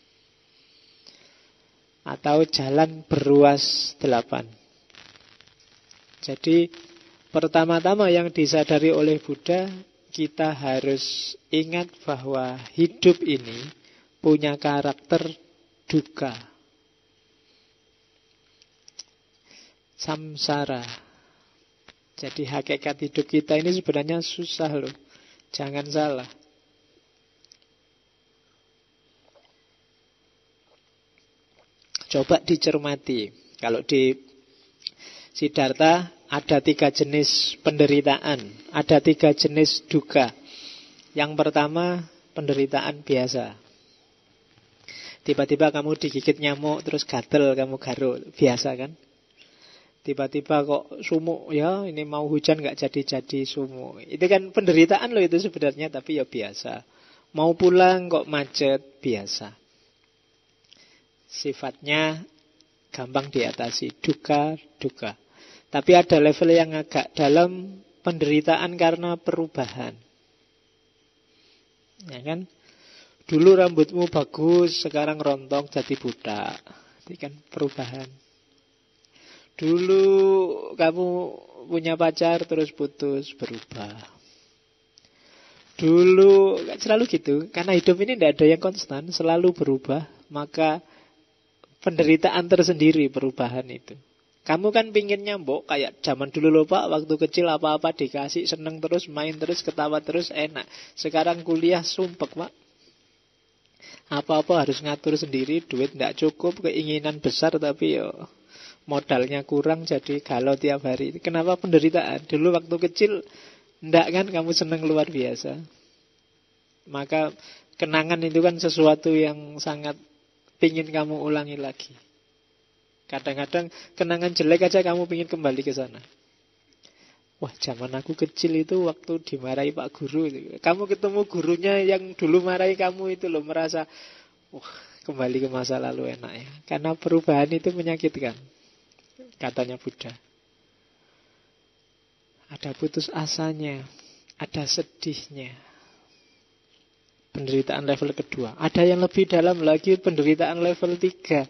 atau jalan beruas 8. Jadi pertama-tama yang disadari oleh Buddha, kita harus ingat bahwa hidup ini punya karakter dukkha, samsara. Jadi hakikat hidup kita ini sebenarnya susah loh. Jangan salah. Coba dicermati. Kalau di Siddhartha ada 3 jenis penderitaan, ada 3 jenis dukkha. Yang pertama penderitaan biasa. Tiba-tiba kamu digigit nyamuk terus gatel, kamu garuk, biasa kan? Tiba-tiba kok sumuk, ya ini mau hujan gak jadi-jadi sumuk. Itu kan penderitaan loh itu sebenarnya, tapi ya biasa. Mau pulang kok macet, biasa. Sifatnya gampang diatasi, dukkha. Tapi ada level yang agak dalam, penderitaan karena perubahan. Ya kan? Dulu rambutmu bagus, sekarang rontok jadi budak. Itu kan perubahan. Dulu kamu punya pacar terus putus, berubah. Dulu selalu gitu. Karena hidup ini tidak ada yang konstan, selalu berubah. Maka penderitaan tersendiri perubahan itu. Kamu kan pingin nyambok kayak zaman dulu loh Pak, waktu kecil apa-apa dikasih, seneng terus, main terus, ketawa terus, enak. Sekarang kuliah sumpek Pak. Apa-apa harus ngatur sendiri, duit tidak cukup, keinginan besar tapi yo modalnya kurang, jadi galau tiap hari. Kenapa penderitaan? Dulu waktu kecil ndak kan kamu seneng luar biasa. Maka kenangan itu kan sesuatu yang sangat pingin kamu ulangi lagi. Kadang-kadang kenangan jelek aja kamu ingin kembali ke sana. Wah, zaman aku kecil itu waktu dimarahi Pak Guru. Kamu ketemu gurunya yang dulu marahi kamu itu loh, merasa, wah, kembali ke masa lalu enak ya. Karena perubahan itu menyakitkan, katanya Buddha. Ada putus asanya, ada sedihnya. Penderitaan level kedua. Ada yang lebih dalam lagi, penderitaan level 3.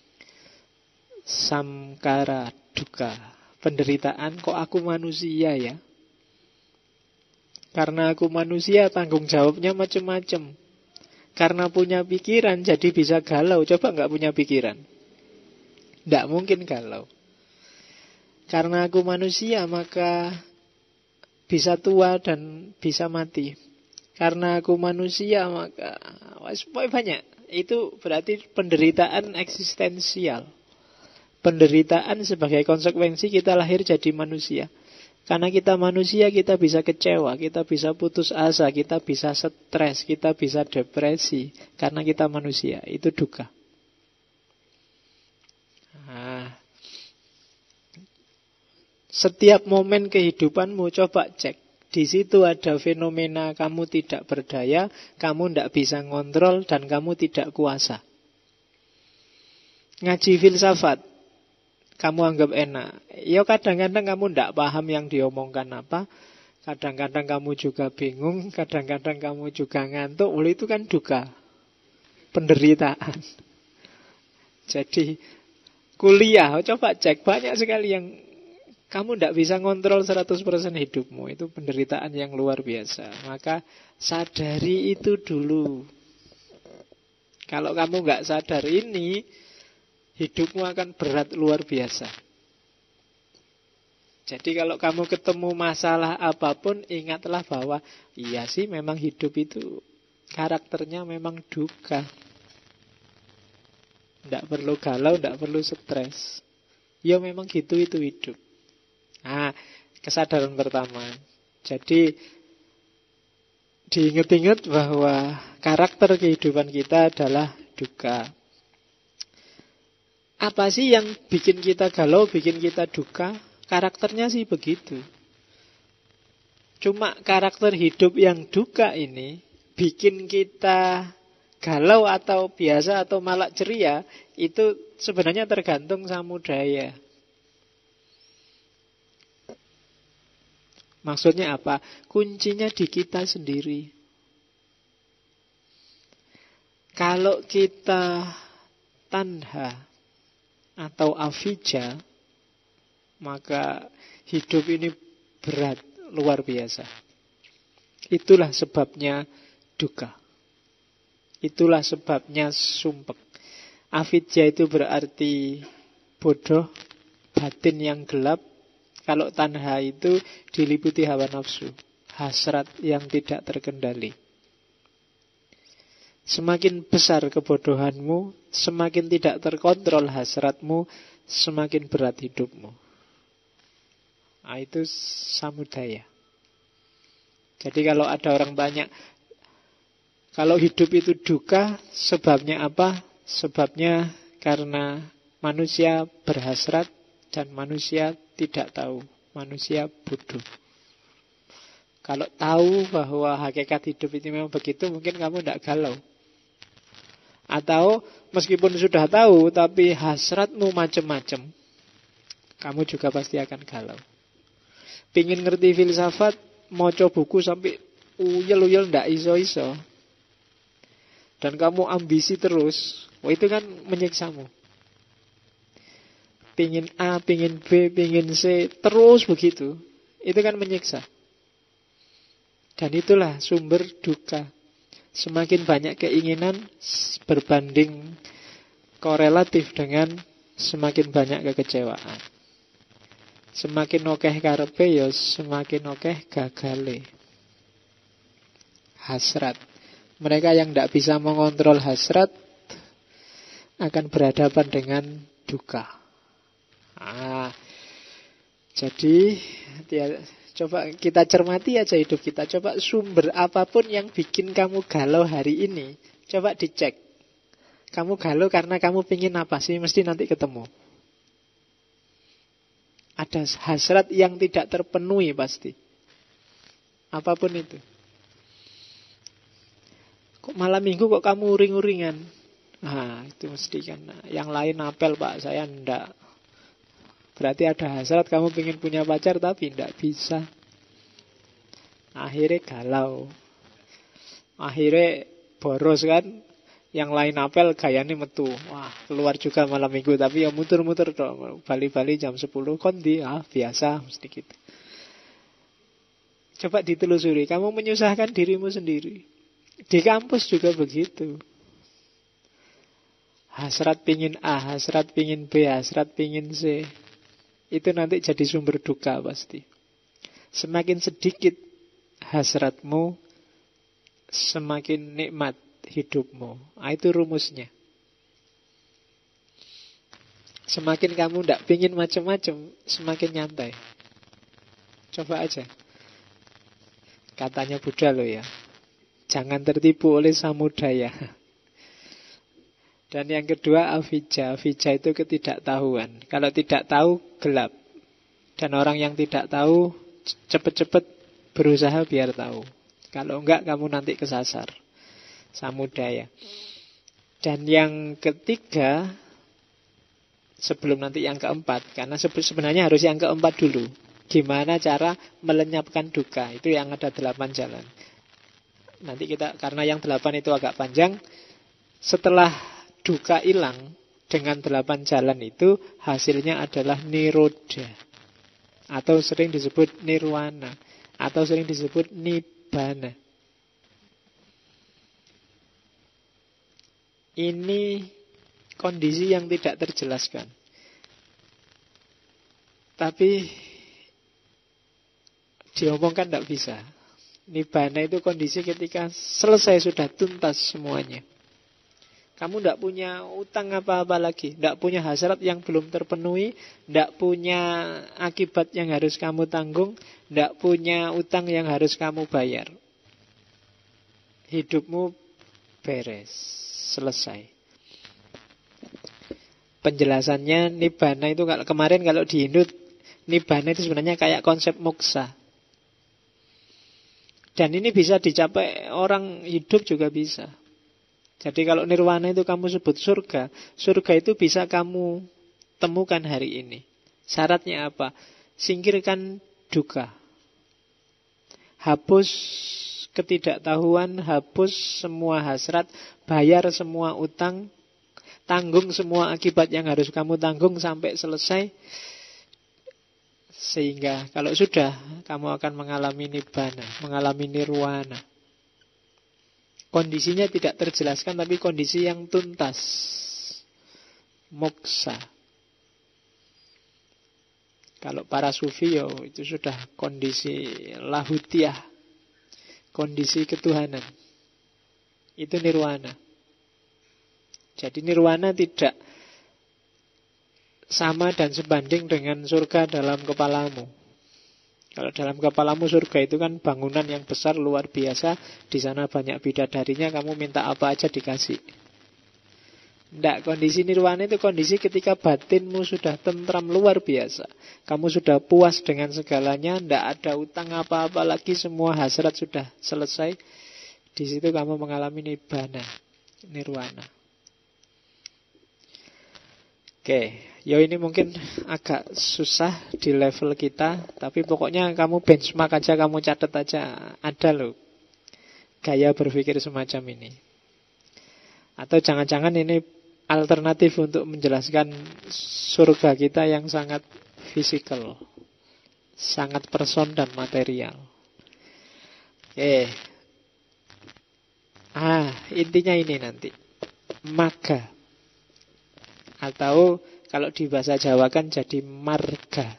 Samkara duka. Penderitaan, kok aku manusia ya? Karena aku manusia, tanggung jawabnya macam-macam. Karena punya pikiran, jadi bisa galau. Coba nggak punya pikiran, nggak mungkin galau. Karena aku manusia, maka bisa tua dan bisa mati. Karena aku manusia, maka banyak. Itu berarti penderitaan eksistensial. Penderitaan sebagai konsekuensi kita lahir jadi manusia. Karena kita manusia, kita bisa kecewa, kita bisa putus asa, kita bisa stres, kita bisa depresi. Karena kita manusia, itu duka. Setiap momen kehidupanmu coba cek. Di situ ada fenomena kamu tidak berdaya, kamu tidak bisa ngontrol, dan kamu tidak kuasa. Ngaji filsafat, kamu anggap enak. Ya kadang-kadang kamu tidak paham yang diomongkan apa. Kadang-kadang kamu juga bingung. Kadang-kadang kamu juga ngantuk. Oleh itu kan duka, penderitaan. Jadi kuliah, coba cek, banyak sekali yang kamu tidak bisa ngontrol 100% hidupmu. Itu penderitaan yang luar biasa. Maka sadari itu dulu. Kalau kamu nggak sadar ini, hidupmu akan berat luar biasa. Jadi kalau kamu ketemu masalah apapun, ingatlah bahwa iya sih memang hidup itu karakternya memang duka. Tidak perlu galau, tidak perlu stres. Ya memang gitu itu hidup. Nah, kesadaran pertama. Jadi diingat-ingat bahwa karakter kehidupan kita adalah duka. Apa sih yang bikin kita galau, bikin kita duka? Karakternya sih begitu. Cuma karakter hidup yang duka ini bikin kita galau atau biasa atau malah ceria, itu sebenarnya tergantung samudaya. Maksudnya apa? Kuncinya di kita sendiri. Kalau kita tanha atau avijja, maka hidup ini berat, luar biasa. Itulah sebabnya duka. Itulah sebabnya sumpek. Avijja itu berarti bodoh, batin yang gelap. Kalau tanha itu diliputi hawa nafsu, hasrat yang tidak terkendali. Semakin besar kebodohanmu, semakin tidak terkontrol hasratmu, semakin berat hidupmu. Nah, itu samudaya. Jadi kalau ada orang banyak, kalau hidup itu duka, sebabnya apa? Sebabnya karena manusia berhasrat dan manusia tidak tahu. Manusia bodoh. Kalau tahu bahwa hakikat hidup itu memang begitu, mungkin kamu tidak galau. Atau meskipun sudah tahu, tapi hasratmu macam-macam, kamu juga pasti akan galau. Pingin ngerti filsafat, maca buku sampai uyel-uyel ndak iso-iso, dan kamu ambisi terus, wah itu kan menyiksamu. Pingin A, pingin B, pingin C, terus begitu, itu kan menyiksa. Dan itulah sumber duka. Semakin banyak keinginan berbanding korelatif dengan semakin banyak kekecewaan. Semakin okeh karepe ya semakin okeh gagale. Hasrat. Mereka yang tidak bisa mengontrol hasrat akan berhadapan dengan duka. Jadi coba kita cermati aja hidup kita. Coba sumber apapun yang bikin kamu galau hari ini, coba dicek. Kamu galau karena kamu pingin apa sih? Mesti nanti ketemu. Ada hasrat yang tidak terpenuhi pasti. Apapun itu. Kok malam minggu kok kamu uring-uringan? Nah, itu mesti kan. Yang lain apel, Pak, saya enggak. Berarti ada hasrat kamu pengen punya pacar tapi enggak bisa. Akhirnya galau. Akhirnya boros kan. Yang lain apel gayanya metu. Wah, keluar juga malam minggu. Tapi ya muter-muter dong. Bali-bali jam 10 kondi. Biasa mesti gitu. Coba ditelusuri. Kamu menyusahkan dirimu sendiri. Di kampus juga begitu. Hasrat pingin A, hasrat pingin B, hasrat pingin C. Itu nanti jadi sumber duka pasti. Semakin sedikit hasratmu, semakin nikmat hidupmu. Itu rumusnya. Semakin kamu tidak pingin macam-macam, semakin nyantai. Coba aja. Katanya Buddha loh ya, jangan tertipu oleh samudaya. Dan yang kedua avijja. Avijja itu ketidaktahuan. Kalau tidak tahu, gelap. Dan orang yang tidak tahu, cepat-cepat berusaha biar tahu. Kalau enggak, kamu nanti kesasar. Samudaya. Dan yang ketiga, sebelum nanti yang keempat, karena sebenarnya harus yang keempat dulu. Gimana cara melenyapkan duka. Itu yang ada 8 jalan. Nanti kita, karena yang 8 itu agak panjang, setelah duka hilang dengan 8 jalan itu, hasilnya adalah nirodha, atau sering disebut nirwana, atau sering disebut nibbana. Ini kondisi yang tidak terjelaskan, tapi diomongkan tidak bisa. Nibbana itu kondisi ketika selesai, sudah tuntas semuanya. Kamu tidak punya utang apa-apa lagi, tidak punya hasrat yang belum terpenuhi, tidak punya akibat yang harus kamu tanggung, tidak punya utang yang harus kamu bayar. Hidupmu beres, selesai. Penjelasannya nibbana itu, kalau kemarin kalau di Hindu, nibbana itu sebenarnya kayak konsep moksa. Dan ini bisa dicapai orang hidup juga bisa. Jadi kalau nirwana itu kamu sebut surga, surga itu bisa kamu temukan hari ini. Syaratnya apa? Singkirkan duka, hapus ketidaktahuan, hapus semua hasrat, bayar semua utang, tanggung semua akibat yang harus kamu tanggung sampai selesai. Sehingga kalau sudah, kamu akan mengalami nibbana, mengalami nirwana. Kondisinya tidak terjelaskan, tapi kondisi yang tuntas, moksa. Kalau para sufi itu sudah kondisi lahutiyah, kondisi ketuhanan. Itu nirwana. Jadi nirwana tidak sama dan sebanding dengan surga dalam kepalamu. Kalau dalam kepalamu surga itu kan bangunan yang besar, luar biasa. Di sana banyak bidadarinya, kamu minta apa aja dikasih. Tidak, kondisi nirwana itu kondisi ketika batinmu sudah tentram luar biasa. Kamu sudah puas dengan segalanya, tidak ada utang apa-apa lagi, semua hasrat sudah selesai. Di situ kamu mengalami nibbana, nirwana. Oke, ini mungkin agak susah di level kita, tapi pokoknya kamu benchmark aja, kamu catat aja. Ada loh gaya berpikir semacam ini. Atau jangan-jangan ini alternatif untuk menjelaskan surga kita yang sangat fisikal, sangat person dan material. Oke. Intinya ini nanti maga. Atau kalau di bahasa Jawa kan jadi marga,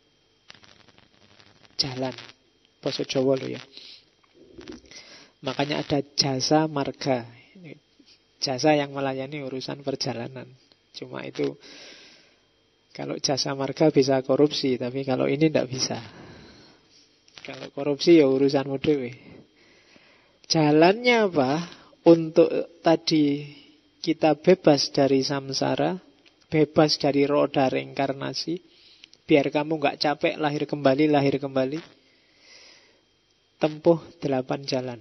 jalan. Bahasa Jawa loh ya. Makanya ada jasa marga, jasa yang melayani urusan perjalanan. Cuma itu, kalau jasa marga bisa korupsi, tapi kalau ini tidak bisa. Kalau korupsi ya urusanmu dewe. Jalannya apa? Untuk tadi kita bebas dari samsara, bebas dari roda reinkarnasi, biar kamu nggak capek lahir kembali. Tempuh 8 jalan.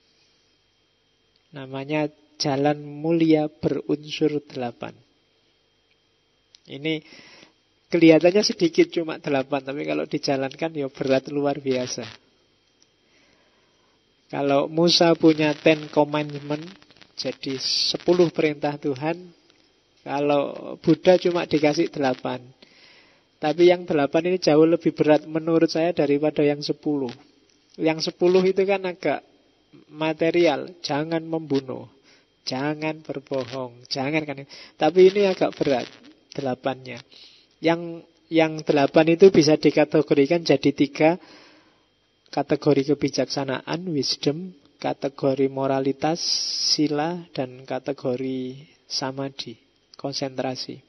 Namanya jalan mulia berunsur 8. Ini kelihatannya sedikit, cuma 8, tapi kalau dijalankan ya berat luar biasa. Kalau Musa punya 10 commandment, jadi 10 perintah Tuhan. Kalau Buddha cuma dikasih 8. Tapi yang 8 ini jauh lebih berat menurut saya daripada yang 10. Yang 10 itu kan agak material. Jangan membunuh, jangan berbohong, jangan kan. Tapi ini agak berat 8-nya. Yang 8 itu bisa dikategorikan jadi 3 kategori: kebijaksanaan, wisdom, kategori moralitas, sila, dan kategori samadhi, konsentrasi.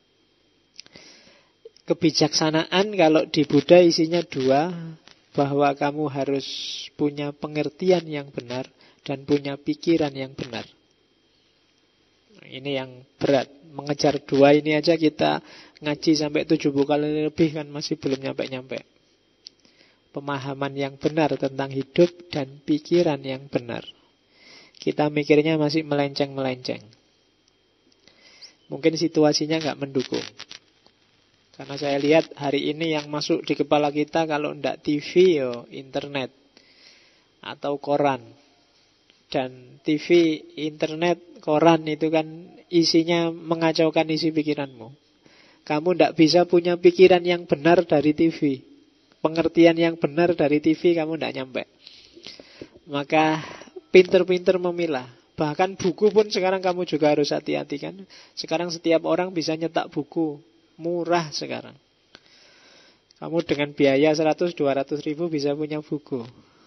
Kebijaksanaan kalau di Buddha isinya 2, bahwa kamu harus punya pengertian yang benar dan punya pikiran yang benar. Ini yang berat. Mengejar 2 ini aja kita ngaji sampai 70 kali lebih kan masih belum nyampe-nyampe. Pemahaman yang benar tentang hidup dan pikiran yang benar. Kita mikirnya masih melenceng-melenceng. Mungkin situasinya nggak mendukung. Karena saya lihat hari ini yang masuk di kepala kita kalau ndak TV ya internet atau koran. Dan TV, internet, koran itu kan isinya mengacaukan isi pikiranmu. Kamu ndak bisa punya pikiran yang benar dari TV. Pengertian yang benar dari TV kamu ndak nyampe. Maka pinter-pinter memilah. Bahkan buku pun sekarang kamu juga harus hati-hati kan. Sekarang setiap orang bisa nyetak buku. Murah sekarang. Kamu dengan biaya 100-200 ribu bisa punya buku.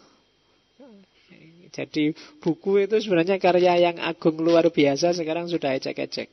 Jadi buku itu sebenarnya karya yang agung luar biasa. Sekarang sudah ecek-ecek.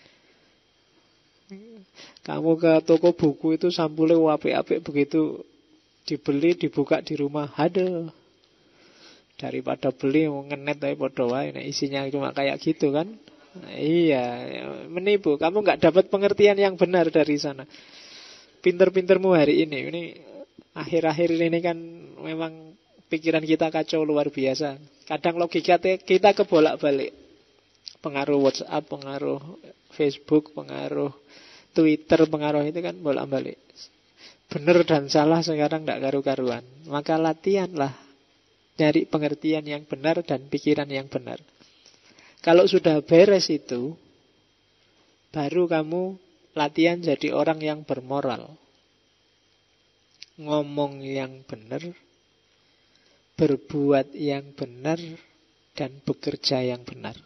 Kamu ke toko buku itu sampulnya apik-apik, begitu dibeli, dibuka di rumah, aduh, daripada beli mau ngenet tapi podo wae, isinya cuma kayak gitu kan. Iya, menipu. Kamu nggak dapat pengertian yang benar dari sana. Pinter-pintermu hari ini akhir-akhir ini kan memang pikiran kita kacau luar biasa. Kadang logika kita kebolak-balik. Pengaruh WhatsApp, pengaruh Facebook, pengaruh Twitter, pengaruh itu kan bolak-balik. Benar dan salah sekarang nggak karu-karuan. Maka latihanlah nyari pengertian yang benar dan pikiran yang benar. Kalau sudah beres itu, baru kamu latihan jadi orang yang bermoral. Ngomong yang benar, berbuat yang benar, dan bekerja yang benar.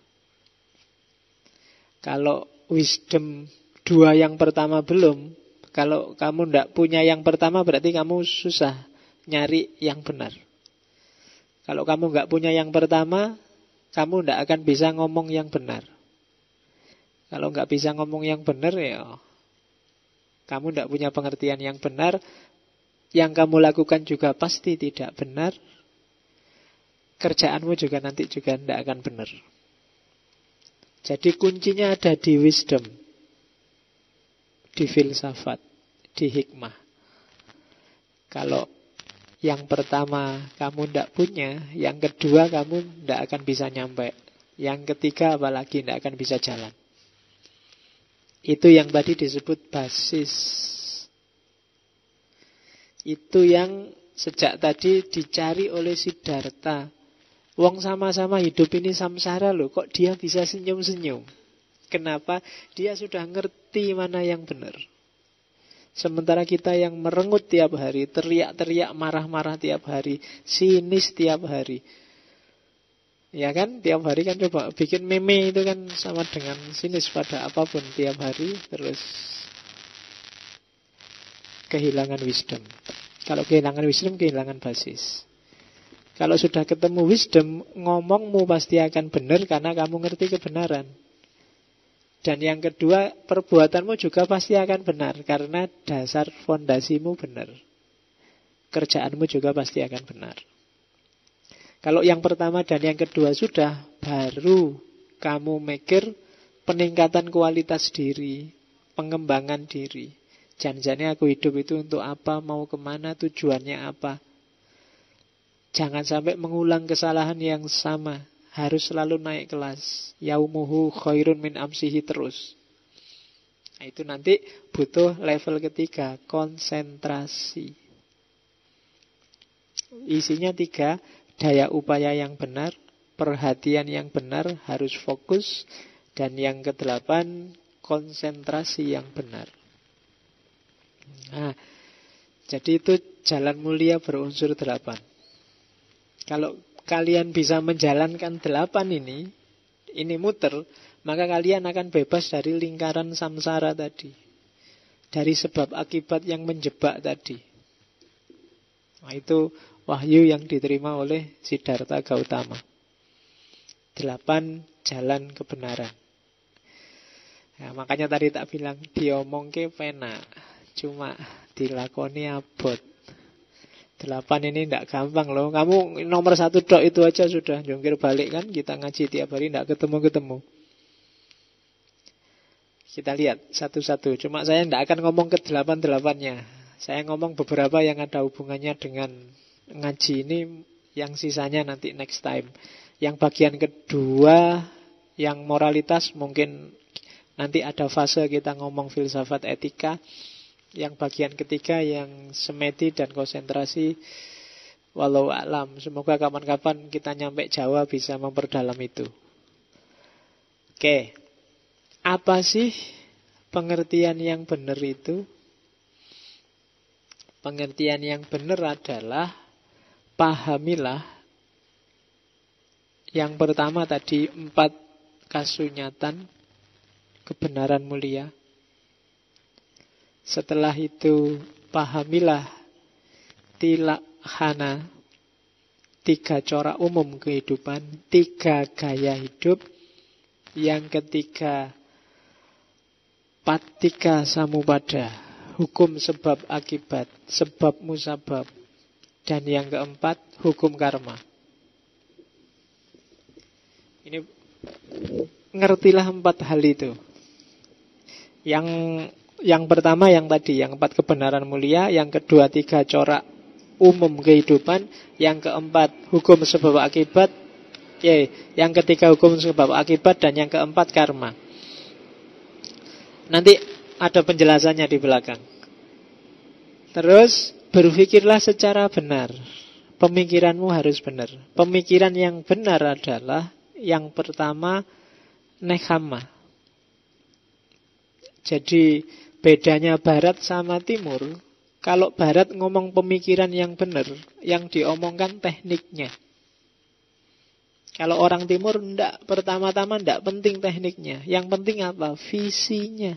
Kalau wisdom 2 yang pertama belum, kalau kamu tidak punya yang pertama berarti kamu susah nyari yang benar. Kalau kamu nggak punya yang pertama, kamu tidak akan bisa ngomong yang benar. Kalau nggak bisa ngomong yang benar, ya kamu tidak punya pengertian yang benar. Yang kamu lakukan juga pasti tidak benar. Kerjaanmu juga nanti juga tidak akan benar. Jadi kuncinya ada di wisdom, di filsafat, di hikmah. Kalau yang pertama kamu tidak punya, yang kedua kamu tidak akan bisa nyampe, yang ketiga apalagi tidak akan bisa jalan. Itu yang tadi disebut basis. Itu yang sejak tadi dicari oleh Siddhartha. Wong sama-sama hidup ini samsara loh, kok dia bisa senyum-senyum? Kenapa? Dia sudah ngerti mana yang benar. Sementara kita yang merengut tiap hari, teriak-teriak, marah-marah tiap hari, sinis tiap hari. Ya kan, tiap hari kan coba bikin meme itu kan sama dengan sinis pada apapun tiap hari, terus kehilangan wisdom. Kalau kehilangan wisdom, kehilangan basis. Kalau sudah ketemu wisdom, ngomongmu pasti akan benar karena kamu ngerti kebenaran. Dan yang kedua, perbuatanmu juga pasti akan benar karena dasar fondasimu benar. Kerjaanmu juga pasti akan benar. Kalau yang pertama dan yang kedua sudah, baru kamu mikir peningkatan kualitas diri, pengembangan diri. Janjinya aku hidup itu untuk apa, mau kemana, tujuannya apa. Jangan sampai mengulang kesalahan yang sama. Harus selalu naik kelas. Yaumuhu khairun min amsihi terus. Nah, itu nanti butuh level ketiga, konsentrasi. Isinya 3, daya upaya yang benar, perhatian yang benar, harus fokus. Dan yang ke-8, konsentrasi yang benar. Nah, jadi itu jalan mulia berunsur 8. Kalau kalian bisa menjalankan 8 ini muter, maka kalian akan bebas dari lingkaran samsara tadi. Dari sebab akibat yang menjebak tadi. Nah, itu wahyu yang diterima oleh Siddhartha Gautama. 8 jalan kebenaran. Nah, makanya tadi tak bilang diomongke penak, cuma dilakoni abot. 8 ini tidak gampang loh. Kamu nomor 1 dok itu aja sudah jungkir balik kan. Kita ngaji tiap hari tidak ketemu-ketemu. Kita lihat satu-satu. Cuma saya tidak akan ngomong ke 8-8-nya. Saya ngomong beberapa yang ada hubungannya dengan ngaji ini. Yang sisanya nanti next time. Yang bagian kedua, yang moralitas, mungkin nanti ada fase kita ngomong filsafat etika. Yang bagian ketiga, yang semedi dan konsentrasi, walau alam. Semoga kapan-kapan kita nyampe Jawa bisa memperdalam itu. Oke. Apa sih pengertian yang benar itu? Pengertian yang benar adalah pahamilah yang pertama tadi 4 kasunyatan kebenaran mulia. Setelah itu pahamilah tilakhana, 3 corak umum kehidupan, 3 gaya hidup. Yang ketiga patika samupada, hukum sebab akibat, sebab musabab. Dan yang keempat hukum karma. Ini ngertilah 4 hal itu. Yang pertama yang tadi, yang 4 kebenaran mulia. Yang kedua 3 corak umum kehidupan. Yang keempat hukum sebab akibat. Yang ketiga hukum sebab akibat. Dan yang keempat karma. Nanti ada penjelasannya di belakang. Terus berpikirlah secara benar. Pemikiranmu harus benar. Pemikiran yang benar adalah yang pertama nekhama. Jadi bedanya barat sama timur, kalau barat ngomong pemikiran yang benar, yang diomongkan tekniknya. Kalau orang timur enggak, pertama-tama enggak penting tekniknya. Yang penting apa? Visinya.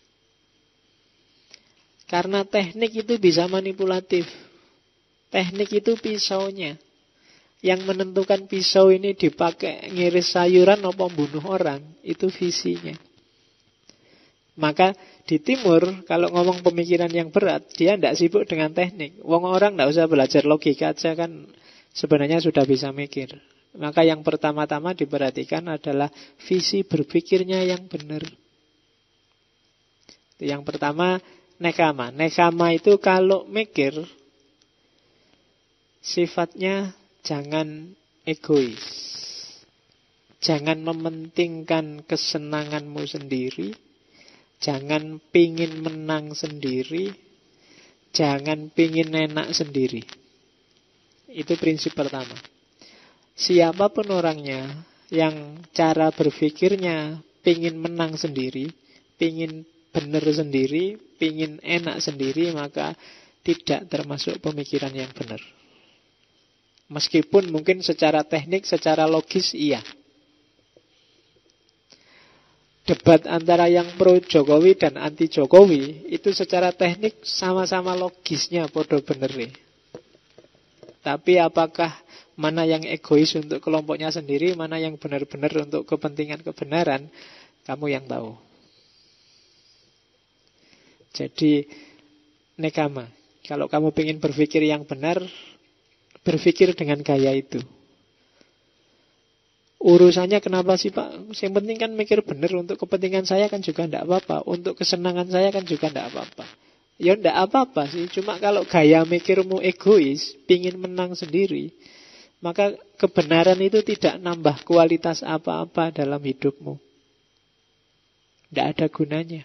Karena teknik itu bisa manipulatif. Teknik itu pisaunya. Yang menentukan pisau ini dipakai ngiris sayuran atau bunuh orang, itu visinya. Maka di timur, kalau ngomong pemikiran yang berat, dia tidak sibuk dengan teknik. Wong orang tidak usah belajar logika aja kan sebenarnya sudah bisa mikir. Maka yang pertama-tama diperhatikan adalah visi berpikirnya yang benar. Yang pertama, nekama. Nekama itu kalau mikir, sifatnya jangan egois. Jangan mementingkan kesenanganmu sendiri. Jangan pingin menang sendiri. Jangan pingin enak sendiri. Itu prinsip pertama. Siapapun orangnya yang cara berpikirnya pingin menang sendiri, pingin benar sendiri, pingin enak sendiri, maka tidak termasuk pemikiran yang benar. Meskipun mungkin secara teknik, secara logis iya. Debat antara yang pro Jokowi dan anti Jokowi itu secara teknik sama-sama logisnya podo bener. Tapi apakah mana yang egois untuk kelompoknya sendiri, mana yang benar-benar untuk kepentingan kebenaran, kamu yang tahu. Jadi nekama. Kalau kamu ingin berpikir yang benar, berpikir dengan gaya itu. Urusannya kenapa sih Pak? Yang penting kan mikir benar. Untuk kepentingan saya kan juga tidak apa-apa. Untuk kesenangan saya kan juga tidak apa-apa. Ya ndak apa-apa sih. Cuma kalau gaya mikirmu egois, pingin menang sendiri, maka kebenaran itu tidak nambah kualitas apa-apa dalam hidupmu. Ndak ada gunanya.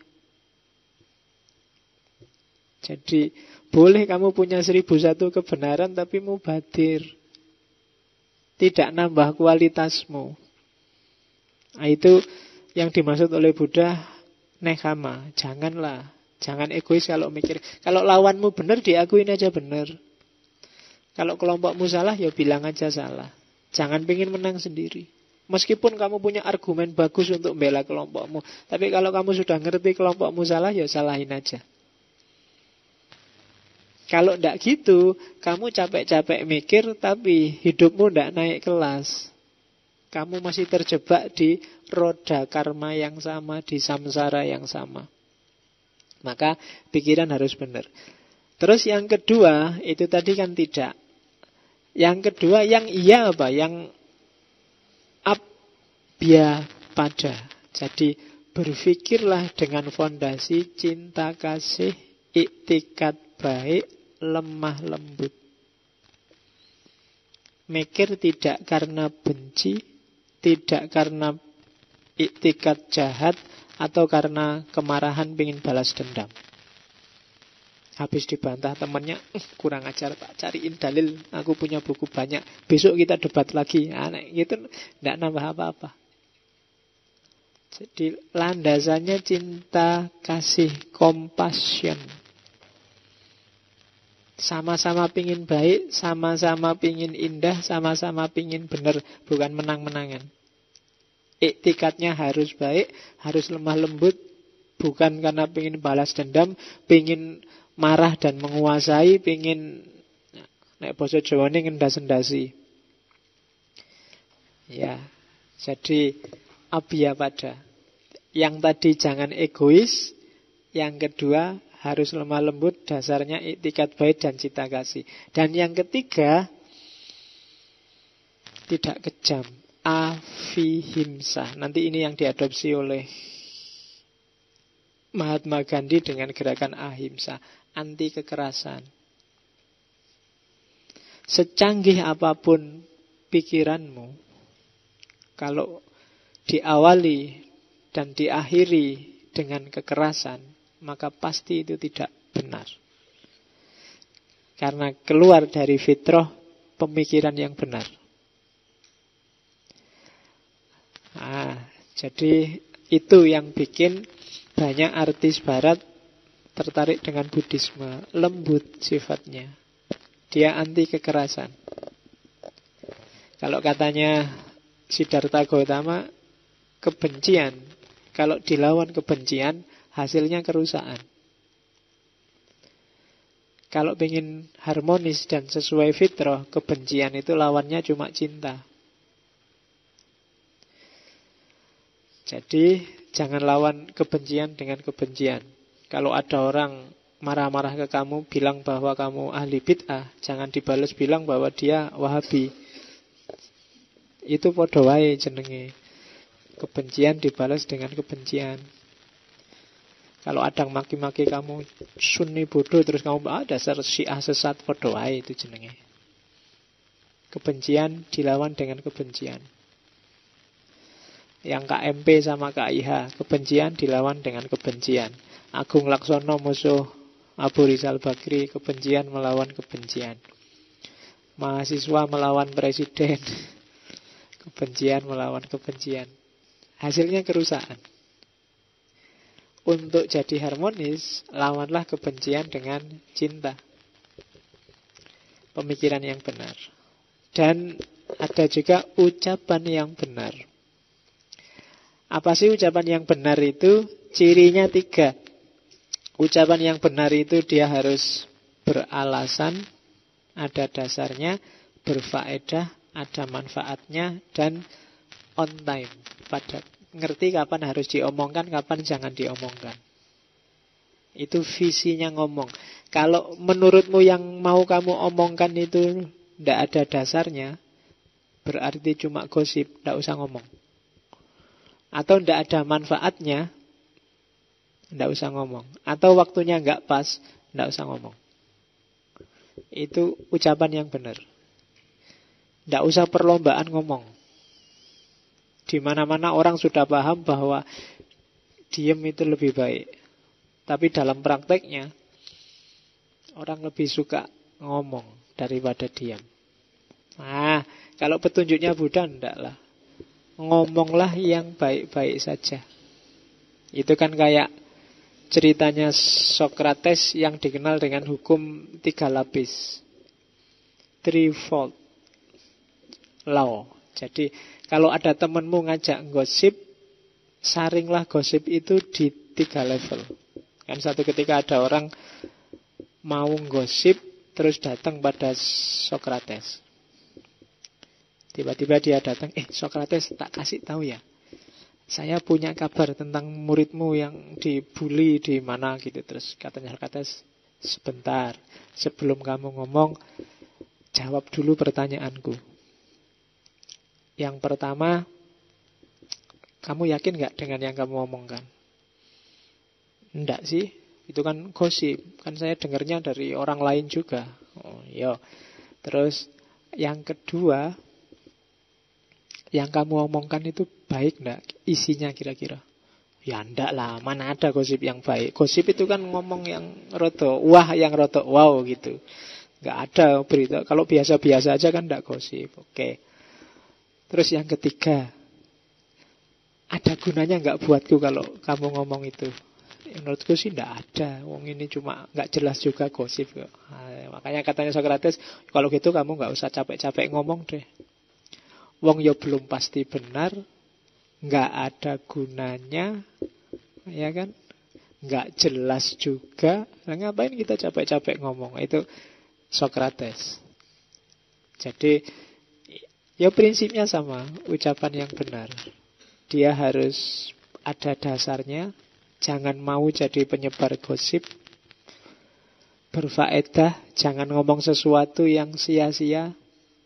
Jadi boleh kamu punya 1001 kebenaran, tapi mubadir, tidak nambah kualitasmu. Nah, itu yang dimaksud oleh Buddha nekama. Janganlah, jangan egois kalau mikir. Kalau lawanmu benar, diakuin aja benar. Kalau kelompokmu salah, ya bilang aja salah. Jangan pengen menang sendiri. Meskipun kamu punya argumen bagus untuk membela kelompokmu, tapi kalau kamu sudah ngerti kelompokmu salah, ya salahin aja. Kalau ndak gitu, kamu capek-capek mikir, tapi hidupmu ndak naik kelas. Kamu masih terjebak di roda karma yang sama, di samsara yang sama. Maka pikiran harus benar. Terus yang kedua, itu tadi kan tidak. Yang kedua, yang iya apa? Yang abya pada. Jadi berpikirlah dengan fondasi cinta kasih, iktikat baik, lemah lembut. Mikir tidak karena benci, tidak karena iktikat jahat, atau karena kemarahan pengen balas dendam. Habis dibantah temannya, kurang ajar Pak, cariin dalil, aku punya buku banyak, besok kita debat lagi. Nah, gitu tidak nambah apa-apa. Jadi landasannya cinta, kasih, compassion. Sama-sama pingin baik, sama-sama pingin indah, sama-sama pingin benar, bukan menang-menangan. Iktikatnya harus baik, harus lemah lembut, bukan karena pingin balas dendam, pingin marah dan menguasai, pingin nek basa Jawane ngendas-endasi. Ya, jadi abya pada. Yang tadi jangan egois, yang kedua harus lemah lembut, dasarnya iktikat baik dan cinta kasih. Dan yang ketiga, tidak kejam, avihimsa. Nanti ini yang diadopsi oleh Mahatma Gandhi dengan gerakan ahimsa, anti kekerasan. Secanggih apapun pikiranmu, kalau diawali dan diakhiri dengan kekerasan, maka pasti itu tidak benar. Karena keluar dari fitrah pemikiran yang benar. Jadi itu yang bikin banyak artis barat tertarik dengan Buddhisme. Lembut sifatnya. Dia anti kekerasan. Kalau katanya Siddhartha Gautama, kebencian, kalau dilawan kebencian, hasilnya kerusakan. Kalau ingin harmonis dan sesuai fitrah, kebencian itu lawannya cuma cinta. Jadi jangan lawan kebencian dengan kebencian. Kalau ada orang marah-marah ke kamu, bilang bahwa kamu ahli bid'ah, jangan dibalas bilang bahwa dia Wahabi. Itu padha wae jenenge. Kebencian dibalas dengan kebencian. Kalau ada maki-maki kamu Sunni bodoh, terus kamu dasar Syiah sesat, padha wae itu jenenge. Kebencian dilawan dengan kebencian. Yang KMP sama KIH, kebencian dilawan dengan kebencian. Agung Laksono musuh Abu Rizal Bakri, kebencian melawan kebencian. Mahasiswa melawan presiden, kebencian melawan kebencian. Hasilnya kerusakan. Untuk jadi harmonis, lawanlah kebencian dengan cinta. Pemikiran yang benar. Dan ada juga ucapan yang benar. Apa sih ucapan yang benar itu? Cirinya 3. Ucapan yang benar itu dia harus beralasan, ada dasarnya, berfaedah, ada manfaatnya, dan on time. Ngerti kapan harus diomongkan, kapan jangan diomongkan. Itu visinya ngomong. Kalau menurutmu yang mau kamu omongkan itu tidak ada dasarnya, berarti cuma gosip, tidak usah ngomong. Atau tidak ada manfaatnya, tidak usah ngomong. Atau waktunya nggak pas, Tidak usah ngomong. Itu ucapan yang benar. Tidak usah perlombaan ngomong. Di mana-mana orang sudah paham bahwa diam itu lebih baik. Tapi dalam prakteknya orang lebih suka ngomong daripada diam. Nah, kalau petunjuknya Buddha, enggak lah. Ngomonglah yang baik-baik saja. Itu kan kayak ceritanya Socrates yang dikenal dengan hukum 3 lapis. Threefold law. Jadi kalau ada temanmu ngajak gosip, saringlah gosip itu di 3 level. Kan satu ketika ada orang mau gosip, terus datang pada Socrates. Tiba-tiba dia datang, Socrates, tak kasih tahu ya, saya punya kabar tentang muridmu yang dibully di mana gitu. Terus katanya Socrates, sebentar, sebelum kamu ngomong, jawab dulu pertanyaanku. Yang pertama, kamu yakin gak dengan yang kamu omongkan? Enggak sih, itu kan gosip. Kan saya dengarnya dari orang lain juga. Oh iya. Terus yang kedua, yang kamu omongkan itu baik enggak? Isinya kira-kira? Ya enggak lah, mana ada gosip yang baik. Gosip itu kan ngomong yang roto wah, yang roto wow gitu. Enggak ada berita. Kalau biasa-biasa aja kan enggak gosip. Oke. Terus yang ketiga, ada gunanya enggak buatku kalau kamu ngomong itu? Menurutku sih enggak ada. Wong ini cuma enggak jelas juga gosip kok. Nah, makanya katanya Socrates, kalau gitu kamu enggak usah capek-capek ngomong deh. Wong ya belum pasti benar, nggak ada gunanya, ya kan? Nggak jelas juga. Nah, ngapain kita capek-capek ngomong? Itu Socrates. Jadi ya prinsipnya sama, ucapan yang benar. Dia harus ada dasarnya. Jangan mau jadi penyebar gosip. Berfaedah, jangan ngomong sesuatu yang sia-sia.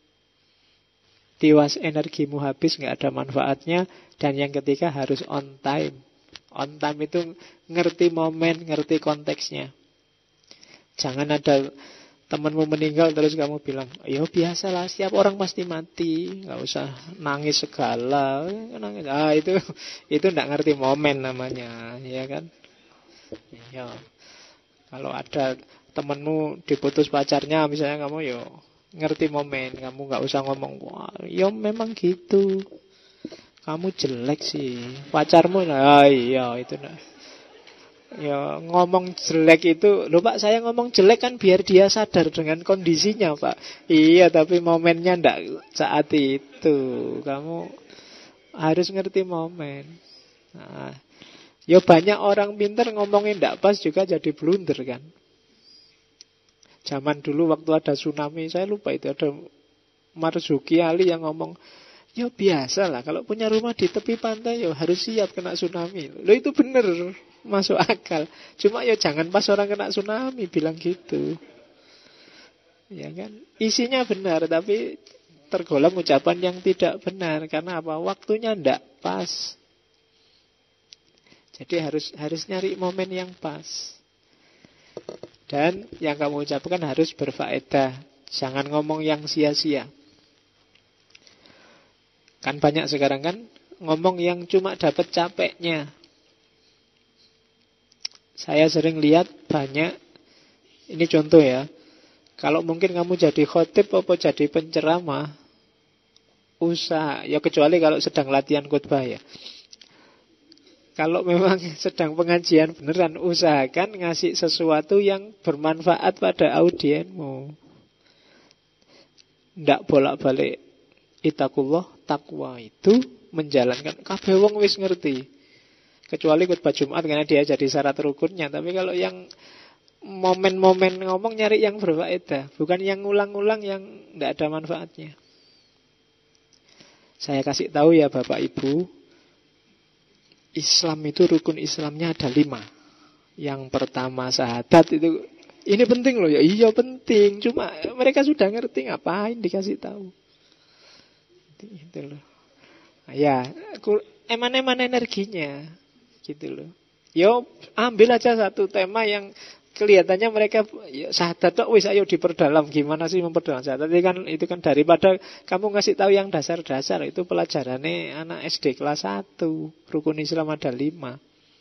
Tiwas energimu habis, nggak ada manfaatnya. Dan yang ketiga harus on time. On time itu ngerti momen, ngerti konteksnya. Jangan ada temanmu meninggal terus kamu bilang, ya biasalah, setiap orang pasti mati, nggak usah nangis segala. Nangis. Itu nggak ngerti momen namanya, ya kan? Ya. Kalau ada temanmu diputus pacarnya, misalnya kamu yo ngerti momen, kamu nggak usah ngomong, wah, ya memang gitu. Kamu jelek sih, pacarmu, iya itu nah. Ya ngomong jelek itu, loh Pak, saya ngomong jelek kan biar dia sadar dengan kondisinya Pak. Iya, tapi momennya ndak saat itu. Kamu harus ngerti momen. Nah, ya banyak orang pintar ngomongin ndak pas juga jadi blunder kan. Zaman dulu waktu ada tsunami, saya lupa itu ada Marzuki Ali yang ngomong, ya biasa lah, kalau punya rumah di tepi pantai ya harus siap kena tsunami. Loh itu bener, masuk akal. Cuma ya jangan pas orang kena tsunami bilang gitu. Ya kan? Isinya benar, tapi tergolong ucapan yang tidak benar. Karena apa? Waktunya ndak pas. Jadi harus nyari momen yang pas. Dan yang kamu ucapkan harus berfaedah. Jangan ngomong yang sia-sia. Kan banyak sekarang kan ngomong yang cuma dapat capeknya. Saya sering lihat banyak. Ini contoh ya. Kalau mungkin kamu jadi khotib atau jadi penceramah, usaha. Ya kecuali kalau sedang latihan khotbah ya. Kalau memang sedang pengajian beneran, usahakan ngasih sesuatu yang bermanfaat pada audienmu. Ndak bolak-balik. Itakullah, takwa itu menjalankan. Kabeh wong wis ngerti. Kecuali khutbah Jumat karena dia jadi syarat rukunnya. Tapi kalau yang momen-momen ngomong, nyari yang berfaedah, bukan yang ngulang-ngulang yang ndak ada manfaatnya. Saya kasih tahu ya Bapak Ibu, Islam itu rukun Islamnya ada 5. Yang pertama syahadat itu. Ini penting loh ya. Iya penting. Cuma mereka sudah ngerti, ngapain dikasih tahu. Gitu loh. Ya, eman-eman energinya. Gitu loh. Yo ambil aja satu tema yang Kelihatannya mereka ya, syahadat tok wis ayo diperdalam. Gimana sih memperdalam syahadat? Itu kan daripada kamu ngasih tahu yang dasar-dasar, itu pelajarannya anak SD kelas 1. Rukun Islam ada 5.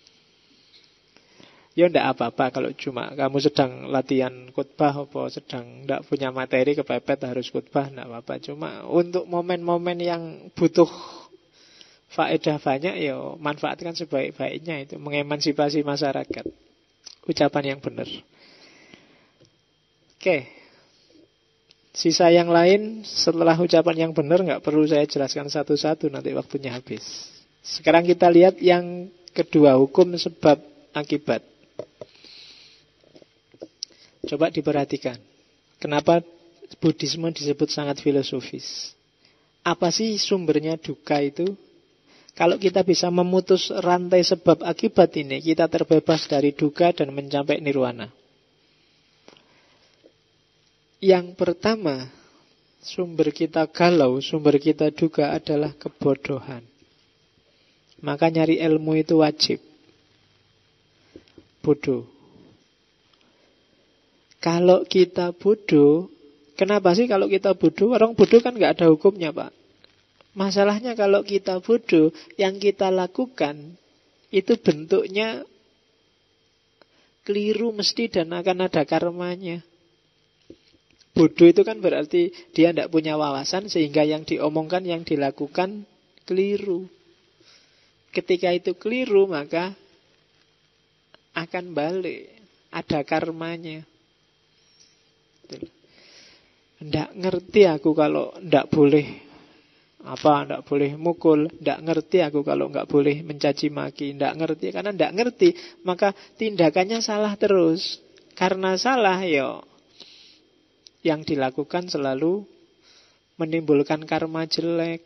Ya ndak apa-apa kalau cuma kamu sedang latihan khutbah apa sedang ndak punya materi kepepet harus khutbah, ndak apa-apa. Cuma untuk momen-momen yang butuh faedah banyak ya manfaatkan sebaik-baiknya, itu mengemansipasi masyarakat. Ucapan yang benar. Oke. Sisa yang lain setelah ucapan yang benar nggak perlu saya jelaskan satu-satu, nanti waktunya habis. Sekarang kita lihat yang kedua, hukum sebab akibat. Coba diperhatikan. Kenapa Buddhisme disebut sangat filosofis? Apa sih sumbernya duka itu? Kalau kita bisa memutus rantai sebab akibat ini, kita terbebas dari duka dan mencapai nirwana. Yang pertama, sumber kita galau, sumber kita duka adalah kebodohan. Maka nyari ilmu itu wajib. Bodoh. Kalau kita bodoh, kenapa sih kalau kita bodoh? Orang bodoh kan gak ada hukumnya, Pak. Masalahnya kalau kita bodoh, yang kita lakukan itu bentuknya keliru mesti dan akan ada karmanya. Bodoh itu kan berarti dia tidak punya wawasan sehingga yang diomongkan, yang dilakukan keliru. Ketika itu keliru maka akan balik, ada karmanya. Tidak ngerti aku kalau tidak boleh tidak boleh mukul, tidak ngerti aku kalau nggak boleh mencaci maki, tidak ngerti, karena tidak ngerti maka tindakannya salah terus. Karena salah ya yang dilakukan selalu menimbulkan karma jelek.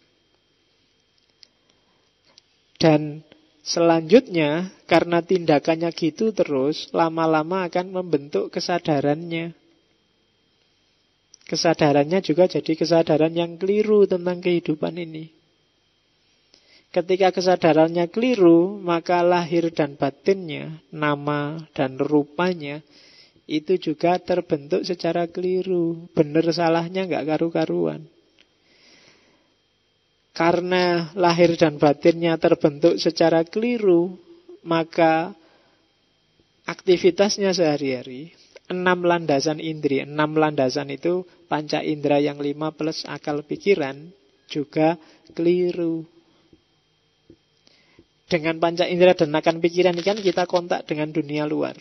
Dan selanjutnya karena tindakannya gitu terus, lama-lama akan membentuk kesadarannya. Kesadarannya juga jadi kesadaran yang keliru tentang kehidupan ini. Ketika kesadarannya keliru, maka lahir dan batinnya, nama dan rupanya, itu juga terbentuk secara keliru. Benar salahnya nggak karu-karuan. Karena lahir dan batinnya terbentuk secara keliru, maka aktivitasnya sehari-hari, 6 landasan indri, 6 landasan itu panca indera yang 5 plus akal pikiran juga keliru. Dengan panca indera dan akal pikiran ini kan kita kontak dengan dunia luar.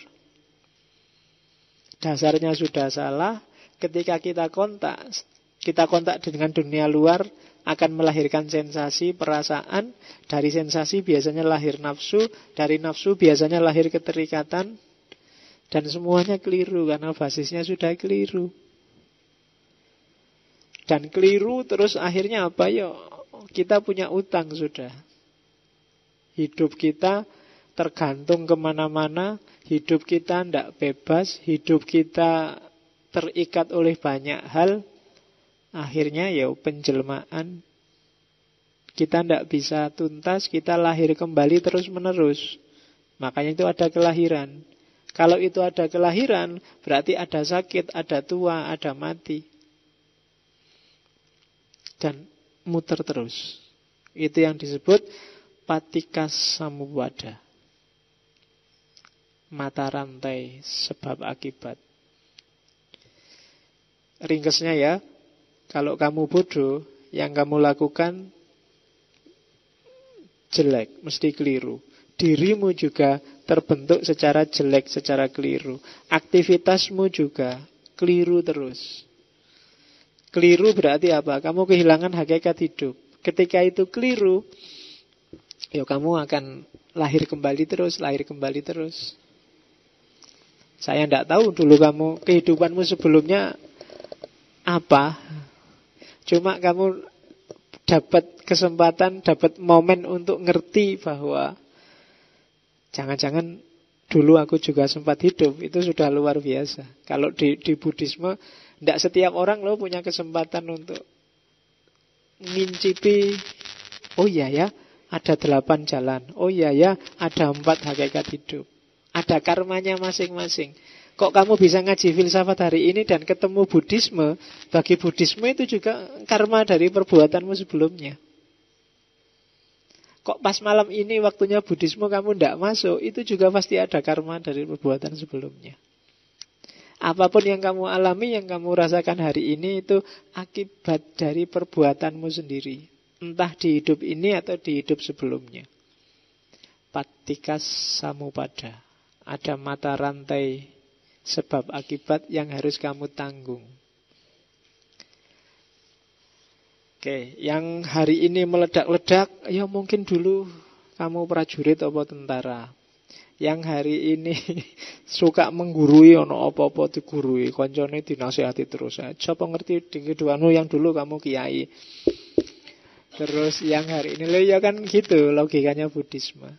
Dasarnya sudah salah. Ketika kita kontak dengan dunia luar akan melahirkan sensasi, perasaan. Dari sensasi biasanya lahir nafsu, dari nafsu biasanya lahir keterikatan. Dan semuanya keliru karena basisnya sudah keliru. Dan keliru terus akhirnya apa ya? Kita punya utang sudah. Hidup kita tergantung kemana-mana. Hidup kita tidak bebas. Hidup kita terikat oleh banyak hal. Akhirnya ya penjelmaan. Kita tidak bisa tuntas. Kita lahir kembali terus menerus. Makanya itu ada kelahiran. Kalau itu ada kelahiran, berarti ada sakit, ada tua, ada mati. Dan muter terus. Itu yang disebut patikas samubada. Mata rantai sebab akibat. Ringkesnya ya, kalau kamu bodoh, yang kamu lakukan jelek, mesti keliru. Dirimu juga terbentuk secara jelek, secara keliru. Aktivitasmu juga keliru terus. Keliru berarti apa? Kamu kehilangan hakikat hidup. Ketika itu keliru, ya kamu akan lahir kembali terus, lahir kembali terus. Saya tidak tahu dulu kamu, kehidupanmu sebelumnya apa. Cuma kamu dapat kesempatan, dapat momen untuk ngerti bahwa jangan-jangan dulu aku juga sempat hidup. Itu sudah luar biasa. Kalau di Buddhisme, tidak setiap orang loh punya kesempatan untuk ngincipi. Oh iya ya, ada 8 jalan. Oh iya ya, ada 4 hakikat hidup. Ada karmanya masing-masing. Kok kamu bisa ngaji filsafat hari ini dan ketemu Buddhisme? Bagi Buddhisme itu juga karma dari perbuatanmu sebelumnya. Kok pas malam ini waktunya Buddhisme kamu tidak masuk, itu juga pasti ada karma dari perbuatan sebelumnya. Apapun yang kamu alami, yang kamu rasakan hari ini, itu akibat dari perbuatanmu sendiri. Entah di hidup ini atau di hidup sebelumnya. Pattika samupada. Ada mata rantai sebab akibat yang harus kamu tanggung. Oke, yang hari ini meledak-ledak, ya mungkin dulu kamu prajurit atau tentara. Yang hari ini suka menggurui, ono apa-apa digurui, koncone dinasihati terus. Coba ngerti di keduamu yang dulu kamu kiai. Terus yang hari ini, ya kan gitu logikanya Buddhisme.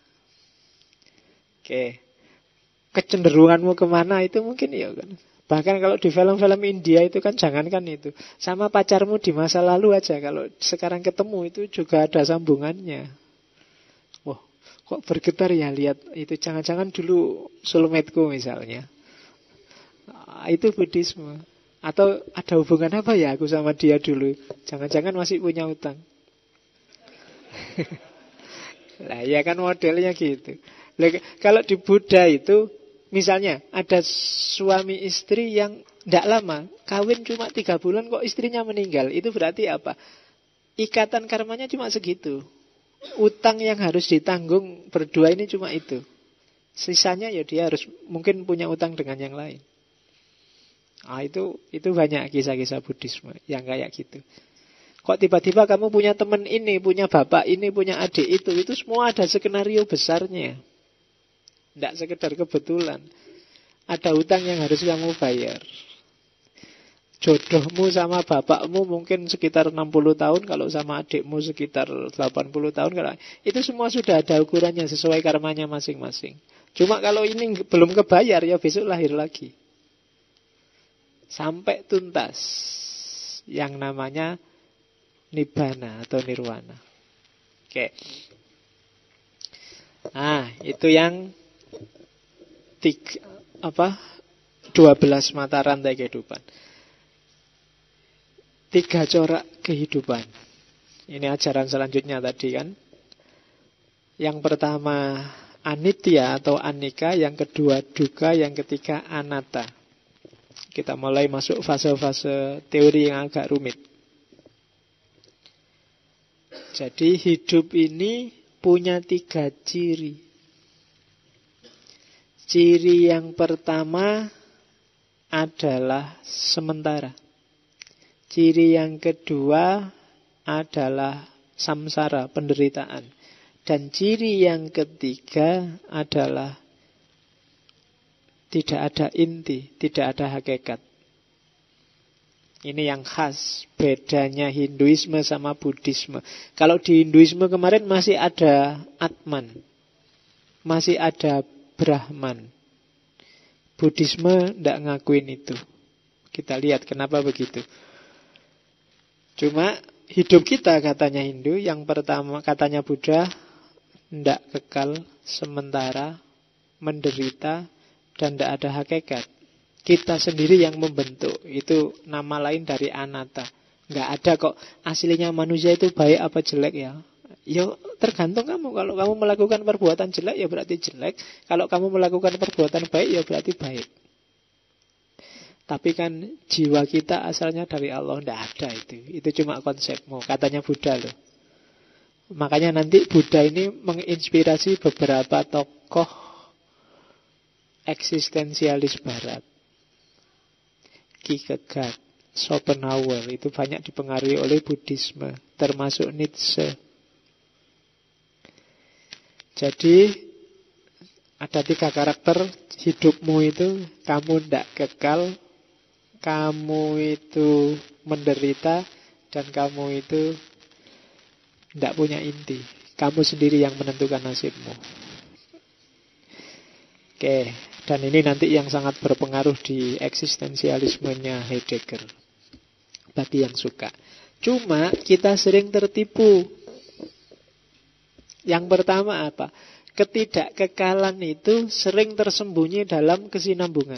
Oke, kecenderunganmu kemana itu mungkin ya kan. Bahkan kalau di film-film India itu kan jangankan itu, sama pacarmu di masa lalu aja, kalau sekarang ketemu itu juga ada sambungannya. Wah, kok bergetar ya lihat itu, jangan-jangan dulu soulmate-ku misalnya. Itu Buddhisme. Atau ada hubungan apa ya aku sama dia dulu, jangan-jangan masih punya utang. Lah ya kan modelnya gitu. Kalau di Buddha itu misalnya ada suami istri yang tidak lama, kawin cuma 3 bulan kok istrinya meninggal. Itu berarti apa? Ikatan karmanya cuma segitu. Utang yang harus ditanggung berdua ini cuma itu. Sisanya ya dia harus mungkin punya utang dengan yang lain. Itu banyak kisah-kisah Buddhisme yang kayak gitu. Kok tiba-tiba kamu punya teman ini, punya bapak ini, punya adik itu semua ada skenario besarnya. Tidak sekedar kebetulan. Ada utang yang harus kamu bayar. Jodohmu sama bapakmu mungkin sekitar 60 tahun, kalau sama adikmu sekitar 80 tahun. Itu semua sudah ada ukurannya sesuai karmanya masing-masing. Cuma kalau ini belum kebayar, ya besok lahir lagi. Sampai tuntas. Yang namanya Nibbana atau Nirwana. Oke. Nah, itu yang 12 mata rantai kehidupan. 3 corak kehidupan. Ini ajaran selanjutnya tadi kan. Yang pertama anitya atau anika, yang kedua duka, yang ketiga anatta. Kita mulai masuk fase-fase teori yang agak rumit. Jadi hidup ini punya 3 ciri. Ciri yang pertama adalah sementara. Ciri yang kedua adalah samsara, penderitaan. Dan ciri yang ketiga adalah tidak ada inti, tidak ada hakikat. Ini yang khas bedanya Hinduisme sama Buddhisme. Kalau di Hinduisme kemarin masih ada Atman, masih ada Brahman. Buddhisme tidak ngakuin itu. Kita lihat kenapa begitu. Cuma hidup kita katanya Hindu, yang pertama katanya Buddha, tidak kekal, sementara, menderita, dan tidak ada hakikat. Kita sendiri yang membentuk. Itu nama lain dari anatta. Nggak ada kok aslinya manusia itu baik apa jelek ya. Ya tergantung kamu. Kalau kamu melakukan perbuatan jelek ya berarti jelek. Kalau kamu melakukan perbuatan baik ya berarti baik. Tapi kan jiwa kita asalnya dari Allah. Nggak ada itu. Itu cuma konsepmu. Katanya Buddha loh. Makanya nanti Buddha ini menginspirasi beberapa tokoh eksistensialis barat. Kierkegaard, Schopenhauer, itu banyak dipengaruhi oleh Buddhisme, termasuk Nietzsche. Jadi ada 3 karakter hidupmu itu. Kamu tidak kekal, kamu itu menderita, dan kamu itu tidak punya inti. Kamu sendiri yang menentukan nasibmu. Oke, dan ini nanti yang sangat berpengaruh di eksistensialismenya Heidegger, bagi yang suka. Cuma kita sering tertipu. Yang pertama apa? Ketidakkekalan itu sering tersembunyi dalam kesinambungan.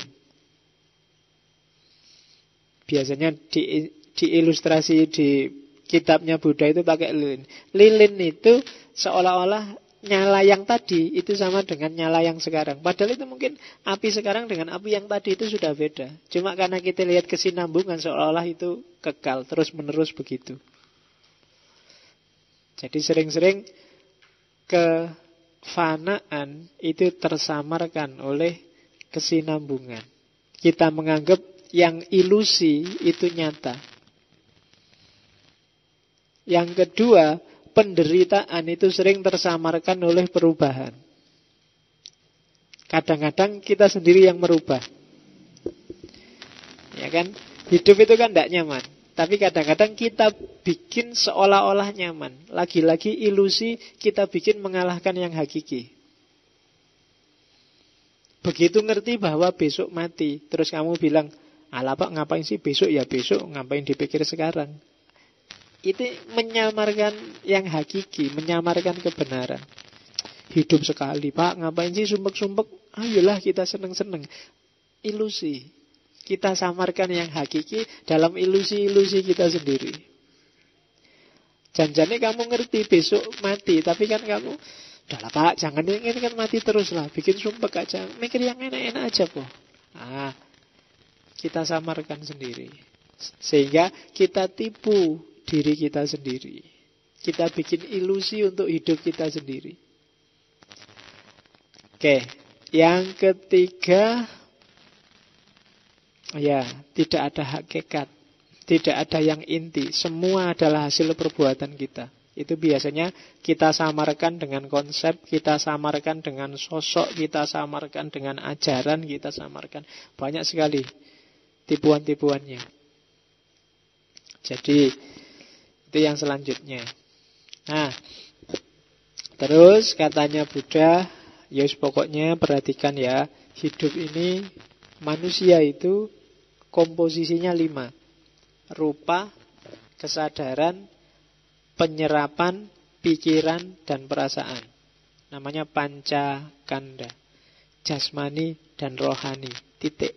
Biasanya diilustrasi di kitabnya Buddha itu pakai lilin. Lilin itu seolah-olah nyala yang tadi itu sama dengan nyala yang sekarang. Padahal itu mungkin api sekarang dengan api yang tadi itu sudah beda. Cuma karena kita lihat kesinambungan seolah-olah itu kekal, terus-menerus begitu. Jadi sering-sering kefanaan itu tersamarkan oleh kesinambungan. Kita menganggap yang ilusi itu nyata. Yang kedua, penderitaan itu sering tersamarkan oleh perubahan. Kadang-kadang kita sendiri yang merubah. Ya kan? Hidup itu kan tidak nyaman. Tapi kadang-kadang kita bikin seolah-olah nyaman. Lagi-lagi ilusi kita bikin mengalahkan yang hakiki. Begitu ngerti bahwa besok mati, terus kamu bilang, alah Pak, ngapain sih besok? Ya besok, ngapain dipikir sekarang? Itu menyamarkan yang hakiki, menyamarkan kebenaran. Hidup sekali Pak, ngapain sih sumpek-sumpek? Ayolah kita seneng-seneng. Ilusi. Kita samarkan yang hakiki dalam ilusi-ilusi kita sendiri. Janjane kamu ngerti besok mati, tapi kan kamu, udahlah Pak, jangan inginkan mati terus lah, bikin sumpek aja, mikir yang enak-enak aja kok. Kita samarkan sendiri. Sehingga kita tipu diri kita sendiri. Kita bikin ilusi untuk hidup kita sendiri. Oke, yang ketiga, ya, tidak ada hakikat, tidak ada yang inti. Semua adalah hasil perbuatan kita. Itu biasanya kita samarkan dengan konsep, kita samarkan dengan sosok, kita samarkan dengan ajaran, kita samarkan. Banyak sekali tipuan-tipuannya. Jadi itu yang selanjutnya. Nah, terus katanya Buddha, ya pokoknya perhatikan ya, hidup ini, manusia itu komposisinya 5. Rupa, kesadaran, penyerapan, pikiran, dan perasaan. Namanya panca kanda. Jasmani dan rohani. Titik.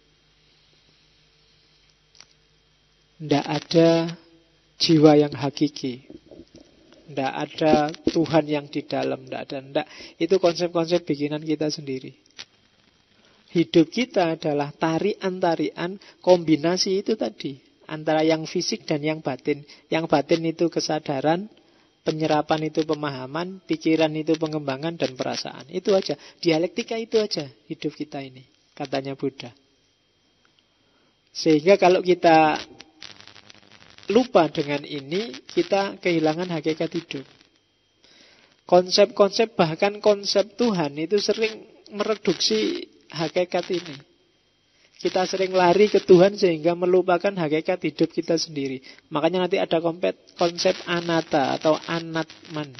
Tidak ada jiwa yang hakiki. Tidak ada Tuhan yang di dalam. Tidak ada. Tidak. Itu konsep-konsep bikinan kita sendiri. Hidup kita adalah tarian-tarian kombinasi itu tadi. Antara yang fisik dan yang batin. Yang batin itu kesadaran, penyerapan itu pemahaman, pikiran itu pengembangan, dan perasaan. Itu aja. Dialektika itu aja hidup kita ini, katanya Buddha. Sehingga kalau kita lupa dengan ini, kita kehilangan hakikat hidup. Konsep-konsep, bahkan konsep Tuhan itu sering mereduksi hakikat ini. Kita sering lari ke Tuhan sehingga melupakan hakikat hidup kita sendiri. Makanya nanti ada konsep anatta atau anatman.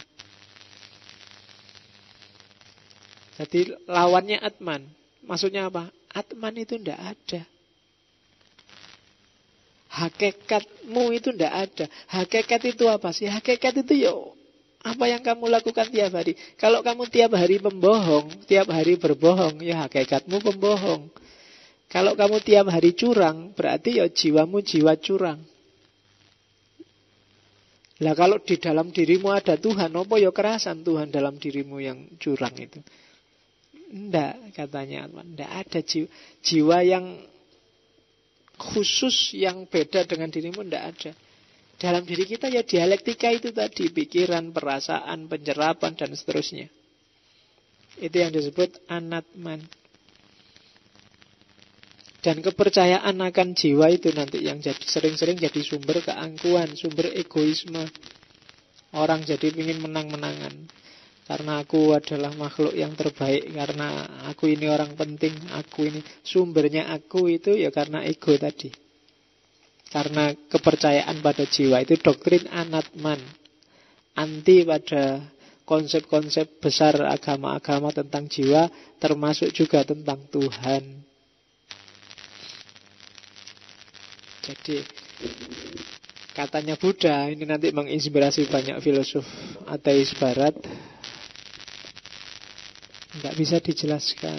Jadi lawannya atman. Maksudnya apa? Atman itu tidak ada. Hakikatmu itu tidak ada. Hakikat itu apa sih? Hakikat itu apa yang kamu lakukan tiap hari. Kalau kamu tiap hari pembohong, tiap hari berbohong, ya hakikatmu pembohong. Kalau kamu tiap hari curang, berarti ya jiwamu jiwa curang. Lah kalau di dalam dirimu ada Tuhan, apa ya kerasan Tuhan dalam dirimu yang curang itu? Tidak, katanya. Tidak ada jiwa yang khusus yang beda dengan dirimu, tidak ada. Dalam diri kita ya dialektika itu tadi, pikiran, perasaan, penyerapan, dan seterusnya. Itu yang disebut anatman. Dan kepercayaan akan jiwa itu nanti yang sering-sering jadi sumber keangkuhan, sumber egoisme. Orang jadi ingin menang-menangan. Karena aku adalah makhluk yang terbaik, karena aku ini orang penting, aku ini sumbernya aku itu ya karena ego tadi. Karena kepercayaan pada jiwa itu doktrin anatman. Anti pada konsep-konsep besar agama-agama tentang jiwa, termasuk juga tentang Tuhan. Jadi katanya Buddha, ini nanti menginspirasi banyak filosof ateis barat. Nggak bisa dijelaskan.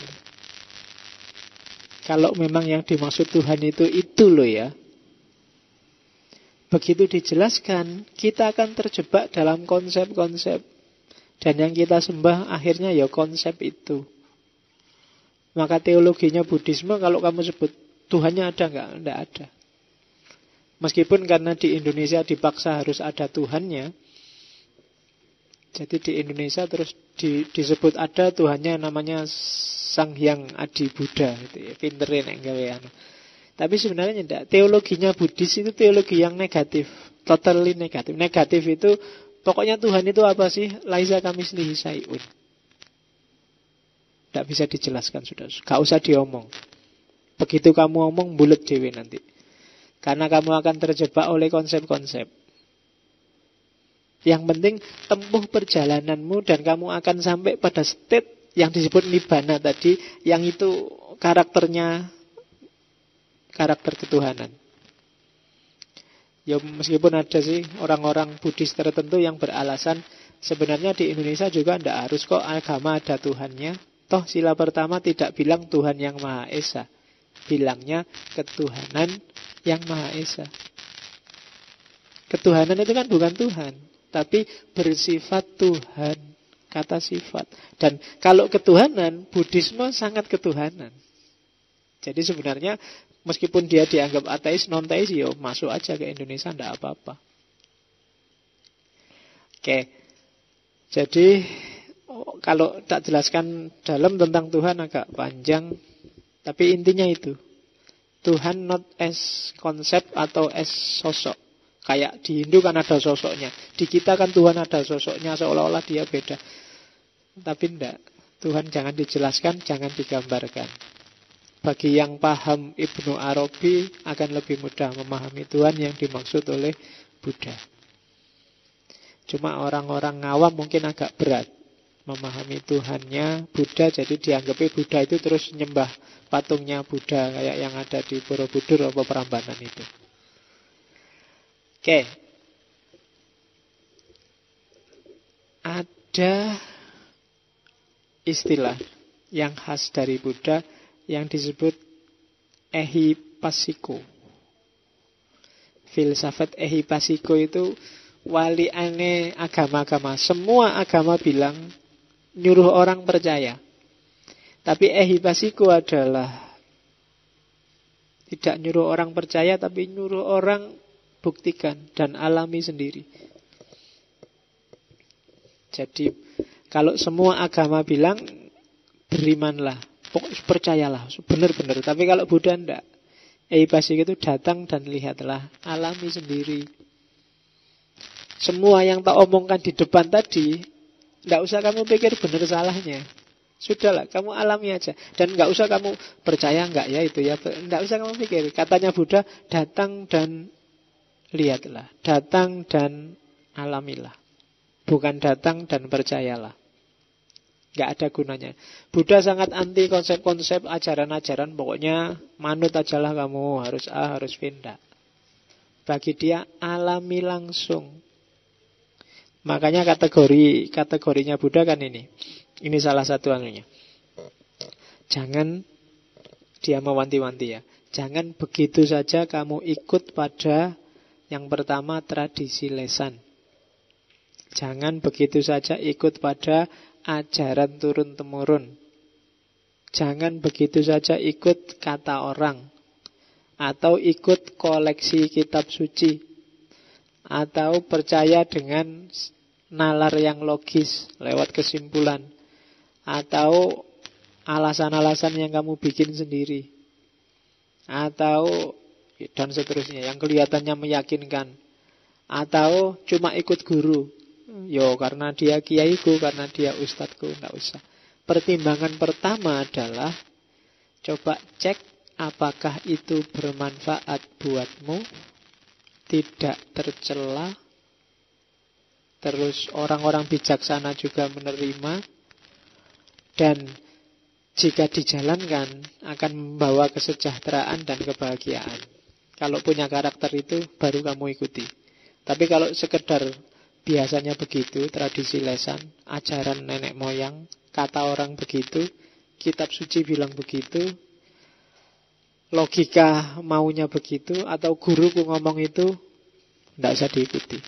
Kalau memang yang dimaksud Tuhan itu loh ya. Begitu dijelaskan, kita akan terjebak dalam konsep-konsep. Dan yang kita sembah akhirnya ya konsep itu. Maka teologinya Buddhisme, kalau kamu sebut Tuhannya ada nggak? Nggak ada. Meskipun karena di Indonesia dipaksa harus ada Tuhannya, jadi di Indonesia terus disebut ada Tuhannya namanya Sang Hyang Adi Buddha gitu ya. Pinterin yang gawe anu. Tapi sebenarnya tidak. Teologinya Buddhis itu teologi yang negatif, totally negatif. Negatif itu pokoknya Tuhan itu apa sih? Laisa kamislihi syai'un. Tidak bisa dijelaskan sudah. Gak usah diomong. Begitu kamu omong bulet dewe nanti. Karena kamu akan terjebak oleh konsep-konsep. Yang penting tempuh perjalananmu dan kamu akan sampai pada state yang disebut nibbana tadi, yang itu karakternya karakter ketuhanan. Ya meskipun ada sih orang-orang Buddhis tertentu yang beralasan sebenarnya di Indonesia juga tidak harus kok agama ada Tuhannya. Toh sila pertama tidak bilang Tuhan yang Maha Esa, bilangnya ketuhanan yang Maha Esa. Ketuhanan itu kan bukan Tuhan, tapi bersifat Tuhan, kata sifat. Dan kalau ketuhanan, Buddhisme sangat ketuhanan. Jadi sebenarnya meskipun dia dianggap ateis, non-teis, ya masuk aja ke Indonesia, tidak apa-apa. Oke, jadi kalau tak jelaskan dalam tentang Tuhan agak panjang, tapi intinya itu. Tuhan not as konsep atau as sosok. Kayak di Hindu kan ada sosoknya. Di kita kan Tuhan ada sosoknya, seolah-olah dia beda. Tapi tidak. Tuhan jangan dijelaskan, jangan digambarkan. Bagi yang paham Ibnu Arabi akan lebih mudah memahami Tuhan yang dimaksud oleh Buddha. Cuma orang-orang ngawam mungkin agak berat memahami Tuhannya Buddha, jadi dianggapnya Buddha itu terus nyembah patungnya Buddha kayak yang ada di Borobudur atau Prambanan itu. Oke. Ada istilah yang khas dari Buddha yang disebut ehipassiko. Filsafat ehipassiko itu waliane agama-agama. Semua agama bilang nyuruh orang percaya. Tapi ehipassiko adalah tidak nyuruh orang percaya, tapi nyuruh orang buktikan dan alami sendiri. Jadi kalau semua agama bilang berimanlah, percayalah, benar-benar. Tapi kalau Buddha enggak. Ehipassiko itu datang dan lihatlah, alami sendiri. Semua yang tak omongkan di depan tadi, enggak usah kamu pikir benar salahnya. Sudahlah, kamu alami aja. Dan enggak usah kamu percaya enggak ya itu ya. Enggak usah kamu pikir. Katanya Buddha, datang dan lihatlah. Datang dan alamilah. Bukan datang dan percayalah. Enggak ada gunanya. Buddha sangat anti konsep-konsep ajaran-ajaran. Pokoknya manut ajalah kamu. Harus A, harus B. Enggak. Bagi dia alami langsung. Makanya kategorinya Buddha kan ini. Ini salah satu anunya. Jangan, dia mewanti-wanti ya, jangan begitu saja kamu ikut pada yang pertama tradisi lesan. Jangan begitu saja ikut pada ajaran turun-temurun. Jangan begitu saja ikut kata orang, atau ikut koleksi kitab suci, atau percaya dengan nalar yang logis lewat kesimpulan, atau alasan-alasan yang kamu bikin sendiri, atau dan seterusnya yang kelihatannya meyakinkan, atau cuma ikut guru. Yo karena dia kiaiku, karena dia ustadku. Enggak usah. Pertimbangan pertama adalah coba cek apakah itu bermanfaat buatmu, tidak tercela, terus orang-orang bijaksana juga menerima, dan jika dijalankan akan membawa kesejahteraan dan kebahagiaan. Kalau punya karakter itu baru kamu ikuti. Tapi kalau sekedar biasanya begitu, tradisi lesan, ajaran nenek moyang, kata orang begitu, kitab suci bilang begitu, logika maunya begitu, atau guruku ngomong itu, tidak usah diikuti.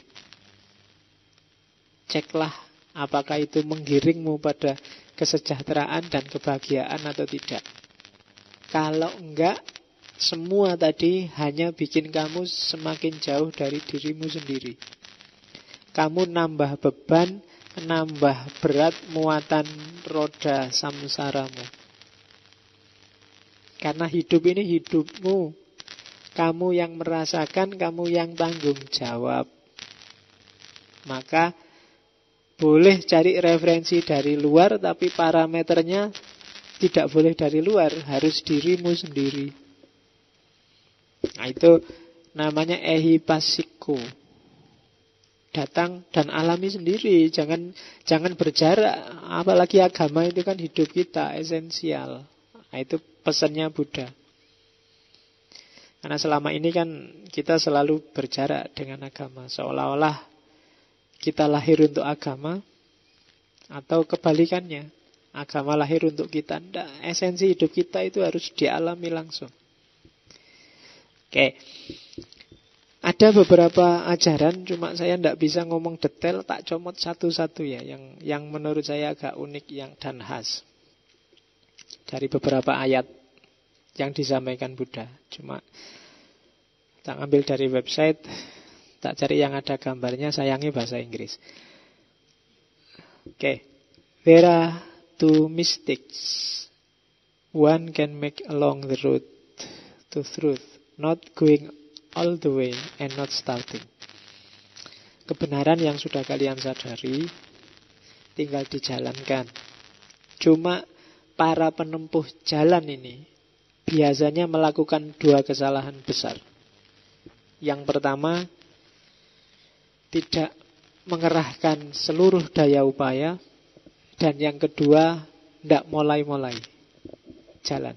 Ceklah apakah itu menggiringmu pada kesejahteraan dan kebahagiaan atau tidak. Kalau enggak, semua tadi hanya bikin kamu semakin jauh dari dirimu sendiri. Kamu nambah beban, nambah berat muatan roda samsaramu. Karena hidup ini hidupmu. Kamu yang merasakan, kamu yang tanggung jawab. Maka boleh cari referensi dari luar, tapi parameternya tidak boleh dari luar, harus dirimu sendiri. Nah itu namanya ehipasiko. Datang dan alami sendiri, jangan berjarak. Apalagi agama itu kan hidup kita, esensial. Nah itu pesannya Buddha. Karena selama ini kan kita selalu berjarak dengan agama, seolah-olah kita lahir untuk agama, atau kebalikannya, agama lahir untuk kita. Tidak, esensi hidup kita itu harus dialami langsung. Oke, ada beberapa ajaran, cuma saya tidak bisa ngomong detail, tak comot satu-satu ya, yang menurut saya agak unik dan khas dari beberapa ayat yang disampaikan Buddha. Cuma tak ambil dari website, tak cari yang ada gambarnya, sayangi bahasa Inggris. Oke, there are two mistakes one can make along the road to truth. Not going all the way and not starting. Kebenaran yang sudah kalian sadari, tinggal dijalankan. Cuma para penempuh jalan ini biasanya melakukan dua kesalahan besar. Yang pertama, tidak mengerahkan seluruh daya upaya. Dan yang kedua, tidak mulai-mulai jalan.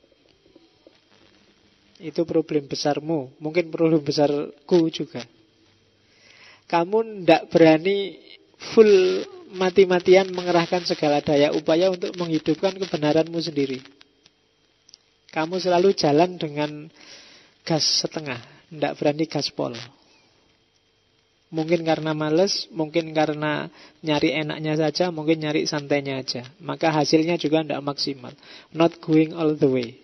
Itu problem besarmu, mungkin problem besarku juga. Kamu tidak berani full mati-matian mengerahkan segala daya upaya untuk menghidupkan kebenaranmu sendiri. Kamu selalu jalan dengan gas setengah, tidak berani gaspol. Mungkin karena males, mungkin karena nyari enaknya saja, mungkin nyari santainya aja. Maka hasilnya juga tidak maksimal. Not going all the way.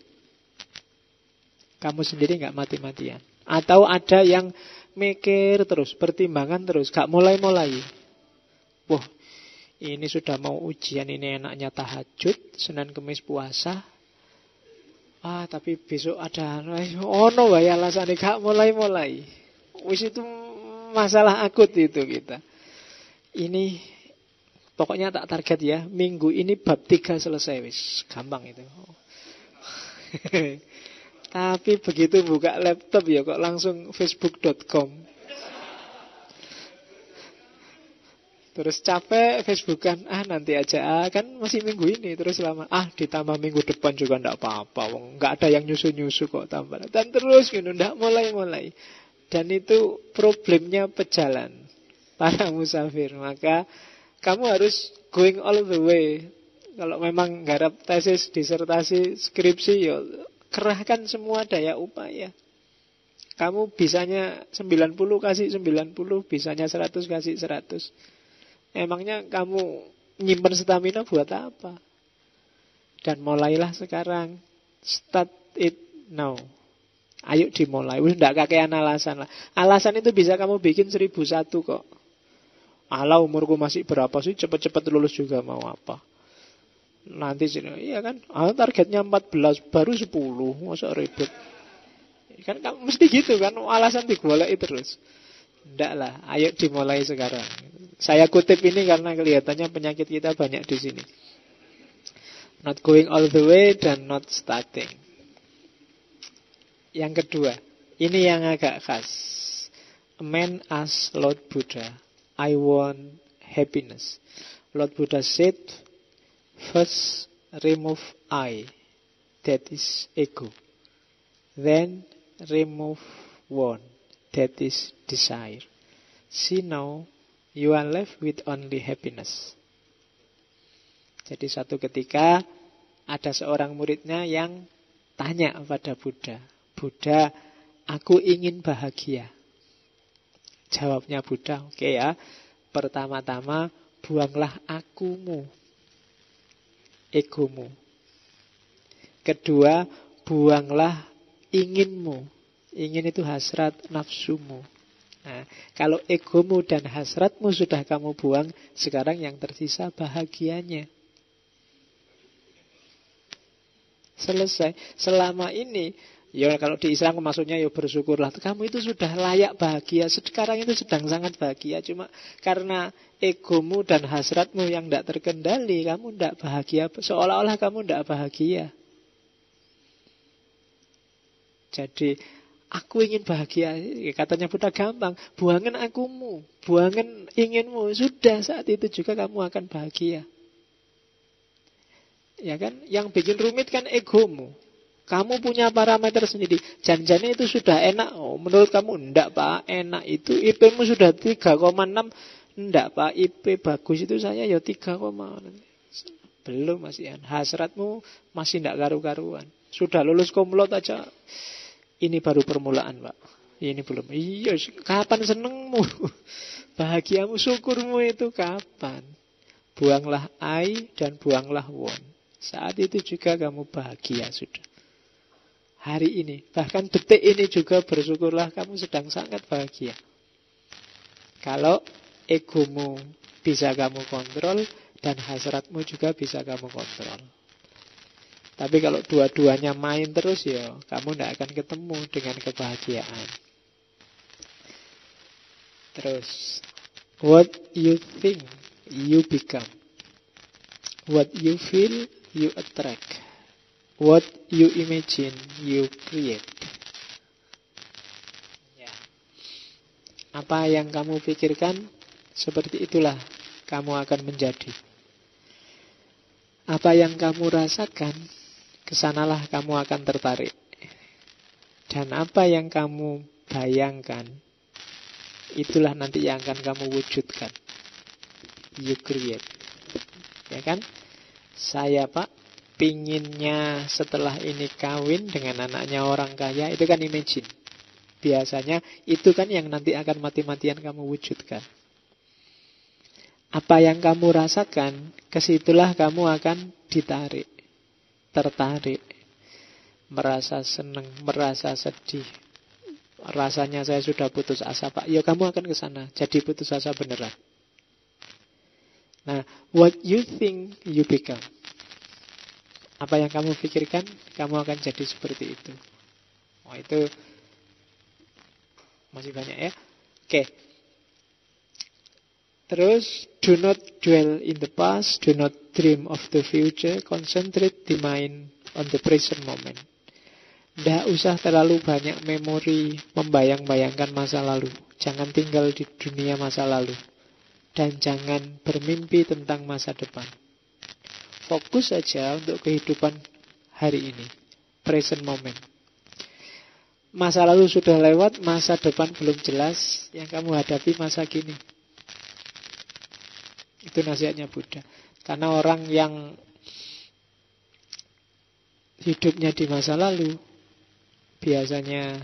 Kamu sendiri gak mati-matian. Atau ada yang mikir terus, pertimbangan terus, gak mulai-mulai. Wah, ini sudah mau ujian, ini enaknya tahajud, Senin Kemis puasa. Tapi besok ada ono wae alasane gak mulai-mulai. Wis itu masalah akut itu kita. Ini pokoknya tak target ya, minggu ini bab 3 selesai wis. Gampang itu. Tapi begitu buka laptop ya kok langsung facebook.com. Terus capek Facebookan, nanti aja, kan masih minggu ini. Terus lama, ditambah minggu depan juga ndak apa-apa, nggak ada yang nyusu-nyusu kok tambah. Dan terus gitu, ndak mulai-mulai. Dan itu problemnya pejalan, para musafir. Maka kamu harus going all the way. Kalau memang garap tesis, disertasi, skripsi, ya kerahkan semua daya upaya. Kamu bisanya 90 kasih 90, bisanya 100 kasih 100. Emangnya kamu nyimpen stamina buat apa? Dan mulailah sekarang. Start it now. Ayo dimulai. Nggak kakean alasan lah. Alasan itu bisa kamu bikin 1001 kok. Alah umurku masih berapa sih, cepet-cepet lulus juga mau apa? Nanti sini, iya kan? Targetnya 14, baru 10, masa ribet? Kan mesti gitu kan, alasan digoleki terus. Ndak lah, ayo dimulai sekarang. Saya kutip ini karena kelihatannya penyakit kita banyak di sini. Not going all the way dan not starting. Yang kedua, ini yang agak khas. A man asked Lord Buddha, I want happiness. Lord Buddha said, first remove I, that is ego. Then remove one, that is desire. See now, you are left with only happiness. Jadi suatu ketika ada seorang muridnya yang tanya pada Buddha, Buddha, aku ingin bahagia. Jawabnya Buddha, oke ya, pertama-tama buanglah akumu, egomu. Kedua, buanglah inginmu. Ingin itu hasrat nafsumu. Nah, kalau egomu dan hasratmu sudah kamu buang, sekarang yang tersisa bahagianya. Selesai. Selama ini, ya kalau di Islam maksudnya ya bersyukurlah. Kamu itu sudah layak bahagia. Sekarang itu sedang sangat bahagia. Cuma karena egomu dan hasratmu yang tidak terkendali, kamu tidak bahagia. Seolah-olah kamu tidak bahagia. Jadi aku ingin bahagia. Katanya Buddha gampang. Buangin akumu, buangin inginmu. Sudah, saat itu juga kamu akan bahagia. Ya kan? Yang bikin rumit kan egomu. Kamu punya parameter sendiri. Janjinya itu sudah enak. Oh, menurut kamu enggak Pak, enak itu IP-mu sudah 3,6. Enggak Pak, IP bagus itu saya ya 3,6. Belum masih. Hasratmu masih enggak karu-karuan. Sudah lulus komlot aja. Ini baru permulaan Pak. Ini belum. Iya, kapan senengmu? Bahagiamu, syukurmu itu kapan? Buanglah I dan buanglah want. Saat itu juga kamu bahagia sudah. Hari ini, bahkan detik ini juga bersyukurlah kamu sedang sangat bahagia. Kalau egomu bisa kamu kontrol dan hasratmu juga bisa kamu kontrol. Tapi kalau dua-duanya main terus ya kamu tidak akan ketemu dengan kebahagiaan. Terus, what you think, you become. What you feel, you attract. What you imagine, you create. Ya. Apa yang kamu pikirkan, seperti itulah kamu akan menjadi. Apa yang kamu rasakan, kesanalah kamu akan tertarik. Dan apa yang kamu bayangkan, itulah nanti yang akan kamu wujudkan. You create. Ya kan? Saya Pak, pinginnya setelah ini kawin dengan anaknya orang kaya, itu kan imagine. Biasanya itu kan yang nanti akan mati-matian kamu wujudkan. Apa yang kamu rasakan, kesitulah kamu akan ditarik. Tertarik, merasa senang, merasa sedih. Rasanya saya sudah putus asa Pak. Ya kamu akan ke sana, jadi putus asa beneran. Nah, what you think, you become. Apa yang kamu pikirkan, kamu akan jadi seperti itu. Oh, itu masih banyak ya. Oke. Terus, do not dwell in the past, do not dream of the future, concentrate the mind on the present moment. Tidak usah terlalu banyak memori, membayang-bayangkan masa lalu. Jangan tinggal di dunia masa lalu. Dan jangan bermimpi tentang masa depan. Fokus saja untuk kehidupan hari ini, present moment. Masa lalu sudah lewat, masa depan belum jelas. Yang kamu hadapi masa kini. Itu nasihatnya Buddha. Karena orang yang hidupnya di masa lalu biasanya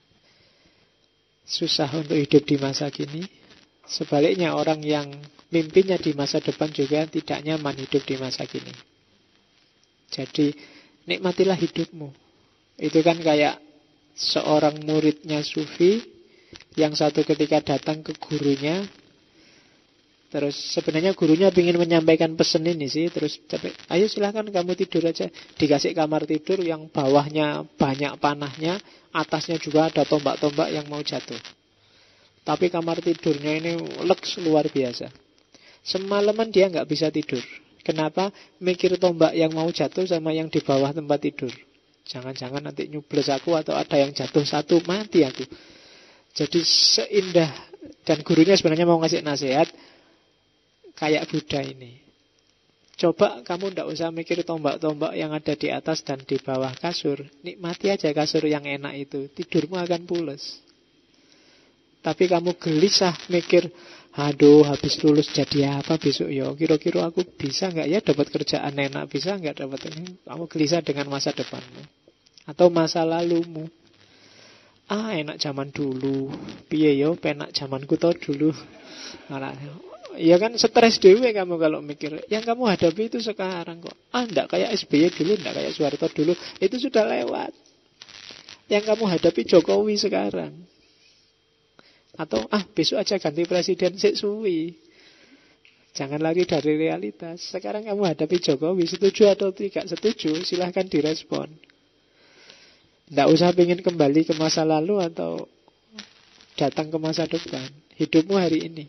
susah untuk hidup di masa kini. Sebaliknya orang yang mimpinya di masa depan juga tidak nyaman hidup di masa kini. Jadi nikmatilah hidupmu. Itu kan kayak seorang muridnya Sufi yang satu ketika datang ke gurunya. Terus sebenarnya gurunya ingin menyampaikan pesan ini sih. Terus ayo silahkan kamu tidur aja. Dikasih kamar tidur yang bawahnya banyak panahnya, atasnya juga ada tombak-tombak yang mau jatuh. Tapi kamar tidurnya ini leks luar biasa. Semalaman dia nggak bisa tidur. Kenapa? Mikir tombak yang mau jatuh sama yang di bawah tempat tidur. Jangan-jangan nanti nyubles aku atau ada yang jatuh satu, mati aku. Jadi seindah. Dan gurunya sebenarnya mau ngasih nasihat kayak Buddha ini. Coba kamu tidak usah mikir tombak-tombak yang ada di atas dan di bawah kasur. Nikmati aja kasur yang enak itu. Tidurmu akan pules. tapi kamu gelisah mikir, aduh habis lulus jadi apa besok ya, kira-kira aku bisa nggak ya dapat kerjaan enak, bisa nggak dapat ini. Kamu gelisah dengan masa depanmu atau masa lalumu. Enak zaman dulu, piye yo penak zamanku to dulu. Malah ya kan stres dewe kamu kalau mikir. Yang kamu hadapi itu sekarang kok. Ndak kayak SBY dulu, ndak kayak Soeharto dulu. Itu sudah lewat. Yang kamu hadapi Jokowi sekarang. Atau besok aja ganti presiden sik suwi. Jangan lari dari realitas. Sekarang kamu hadapi Jokowi, setuju atau tidak setuju, silahkan direspon. Ndak usah pengen kembali ke masa lalu atau datang ke masa depan. Hidupmu hari ini.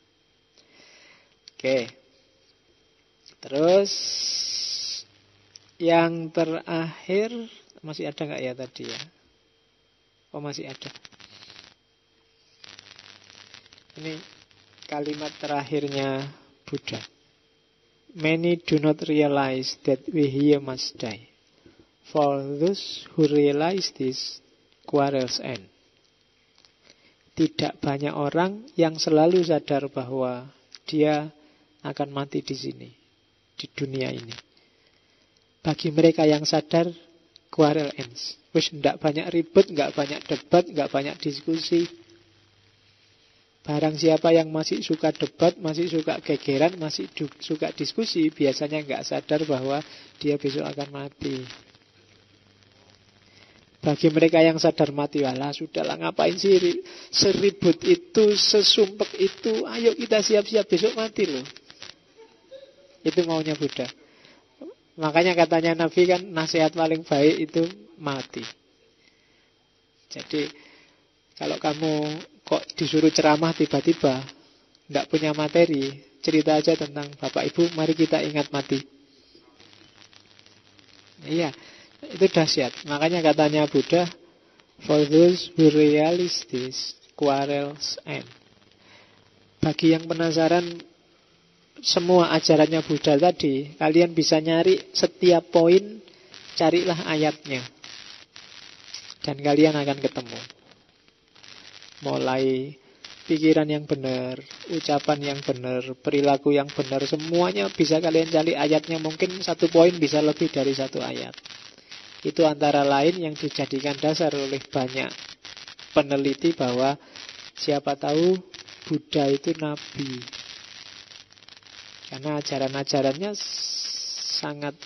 Oke. Terus yang terakhir, masih ada nggak ya tadi ya? Oh masih ada. Ini kalimat terakhirnya Buddha. Many do not realize that we here must die. For those who realize this, quarrels end. Tidak banyak orang yang selalu sadar bahwa dia akan mati di sini, di dunia ini. Bagi mereka yang sadar, quarrel ends. Wis ndak banyak ribut, nggak banyak debat, nggak banyak diskusi. Barang siapa yang masih suka debat, masih suka gegeran, masih suka diskusi, biasanya nggak sadar bahwa dia besok akan mati. Bagi mereka yang sadar mati, walah sudahlah ngapain sih seribut itu, sesumpek itu, ayo kita siap-siap besok mati loh. Itu maunya Buddha. Makanya katanya Nabi kan nasihat paling baik itu mati. Jadi kalau kamu kok disuruh ceramah tiba-tiba tidak punya materi, cerita aja tentang Bapak Ibu, mari kita ingat mati. Iya, itu dahsyat. Makanya katanya Buddha, for those who realize this, quarrels end. Bagi yang penasaran semua ajarannya Buddha tadi, kalian bisa nyari setiap poin, carilah ayatnya. Dan kalian akan ketemu. Mulai pikiran yang benar, ucapan yang benar, perilaku yang benar, semuanya bisa kalian cari ayatnya. Mungkin satu poin bisa lebih dari satu ayat. Itu antara lain yang dijadikan dasar oleh banyak peneliti bahwa siapa tahu Buddha itu nabi. Karena ajaran-ajarannya sangat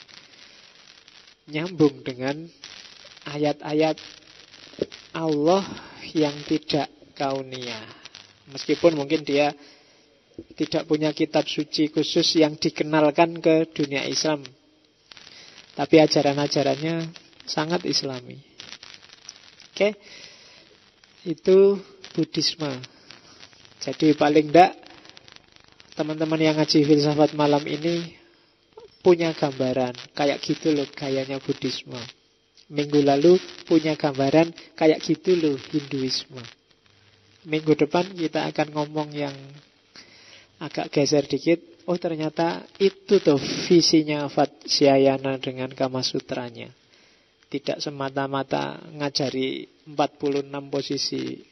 nyambung dengan ayat-ayat Allah yang tidak kauniyah. Meskipun mungkin dia tidak punya kitab suci khusus yang dikenalkan ke dunia Islam, tapi ajaran-ajarannya sangat Islami. Oke, itu Buddhisme. Jadi paling tidak teman-teman yang ngaji filsafat malam ini punya gambaran kayak gitu loh gayanya Buddhisme. Minggu lalu punya gambaran kayak gitu loh Hinduisme. Minggu depan kita akan ngomong yang agak geser dikit. Oh ternyata itu tuh visinya Vatsyayana dengan Kama Sutranya. Tidak semata-mata ngajari 46 posisi.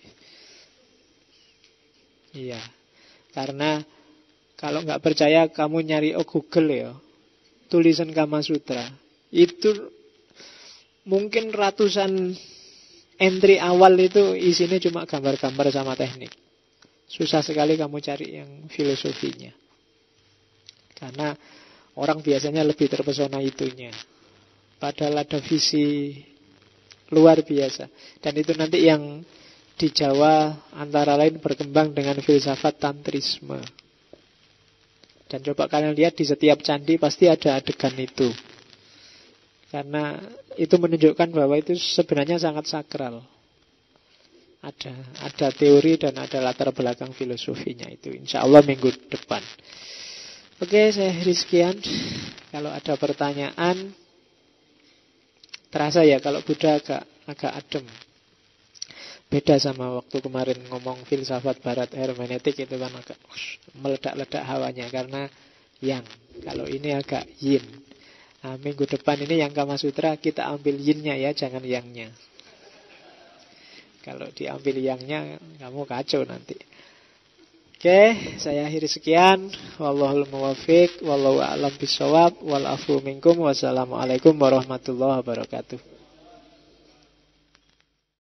Iya. Karena kalau nggak percaya kamu nyari Google ya, tulisan Kama Sutra. Itu mungkin ratusan entry awal itu isinya cuma gambar-gambar sama teknik. Susah sekali kamu cari yang filosofinya. Karena orang biasanya lebih terpesona itunya. Padahal ada visi luar biasa. Dan itu nanti yang di Jawa antara lain berkembang dengan filsafat tantrisme. Dan coba kalian lihat di setiap candi pasti ada adegan itu. Karena itu menunjukkan bahwa itu sebenarnya sangat sakral. Ada teori dan ada latar belakang filosofinya itu. Insya Allah minggu depan. Oke, saya akhiri sekian. Kalau ada pertanyaan, terasa ya kalau Buddha agak adem. Beda sama waktu kemarin ngomong filsafat barat hermeneutik itu kan agak meledak-ledak hawanya karena yang. Kalau ini agak yin. Nah, minggu depan ini yang Kama Sutra kita ambil yinnya ya, jangan yangnya. Kalau diambil yangnya, kamu kacau nanti. Oke, saya akhiri sekian. Wallahul muwaffiq, wallahu a'lam bishawab, wal afu minkum, wassalamualaikum warahmatullahi wabarakatuh.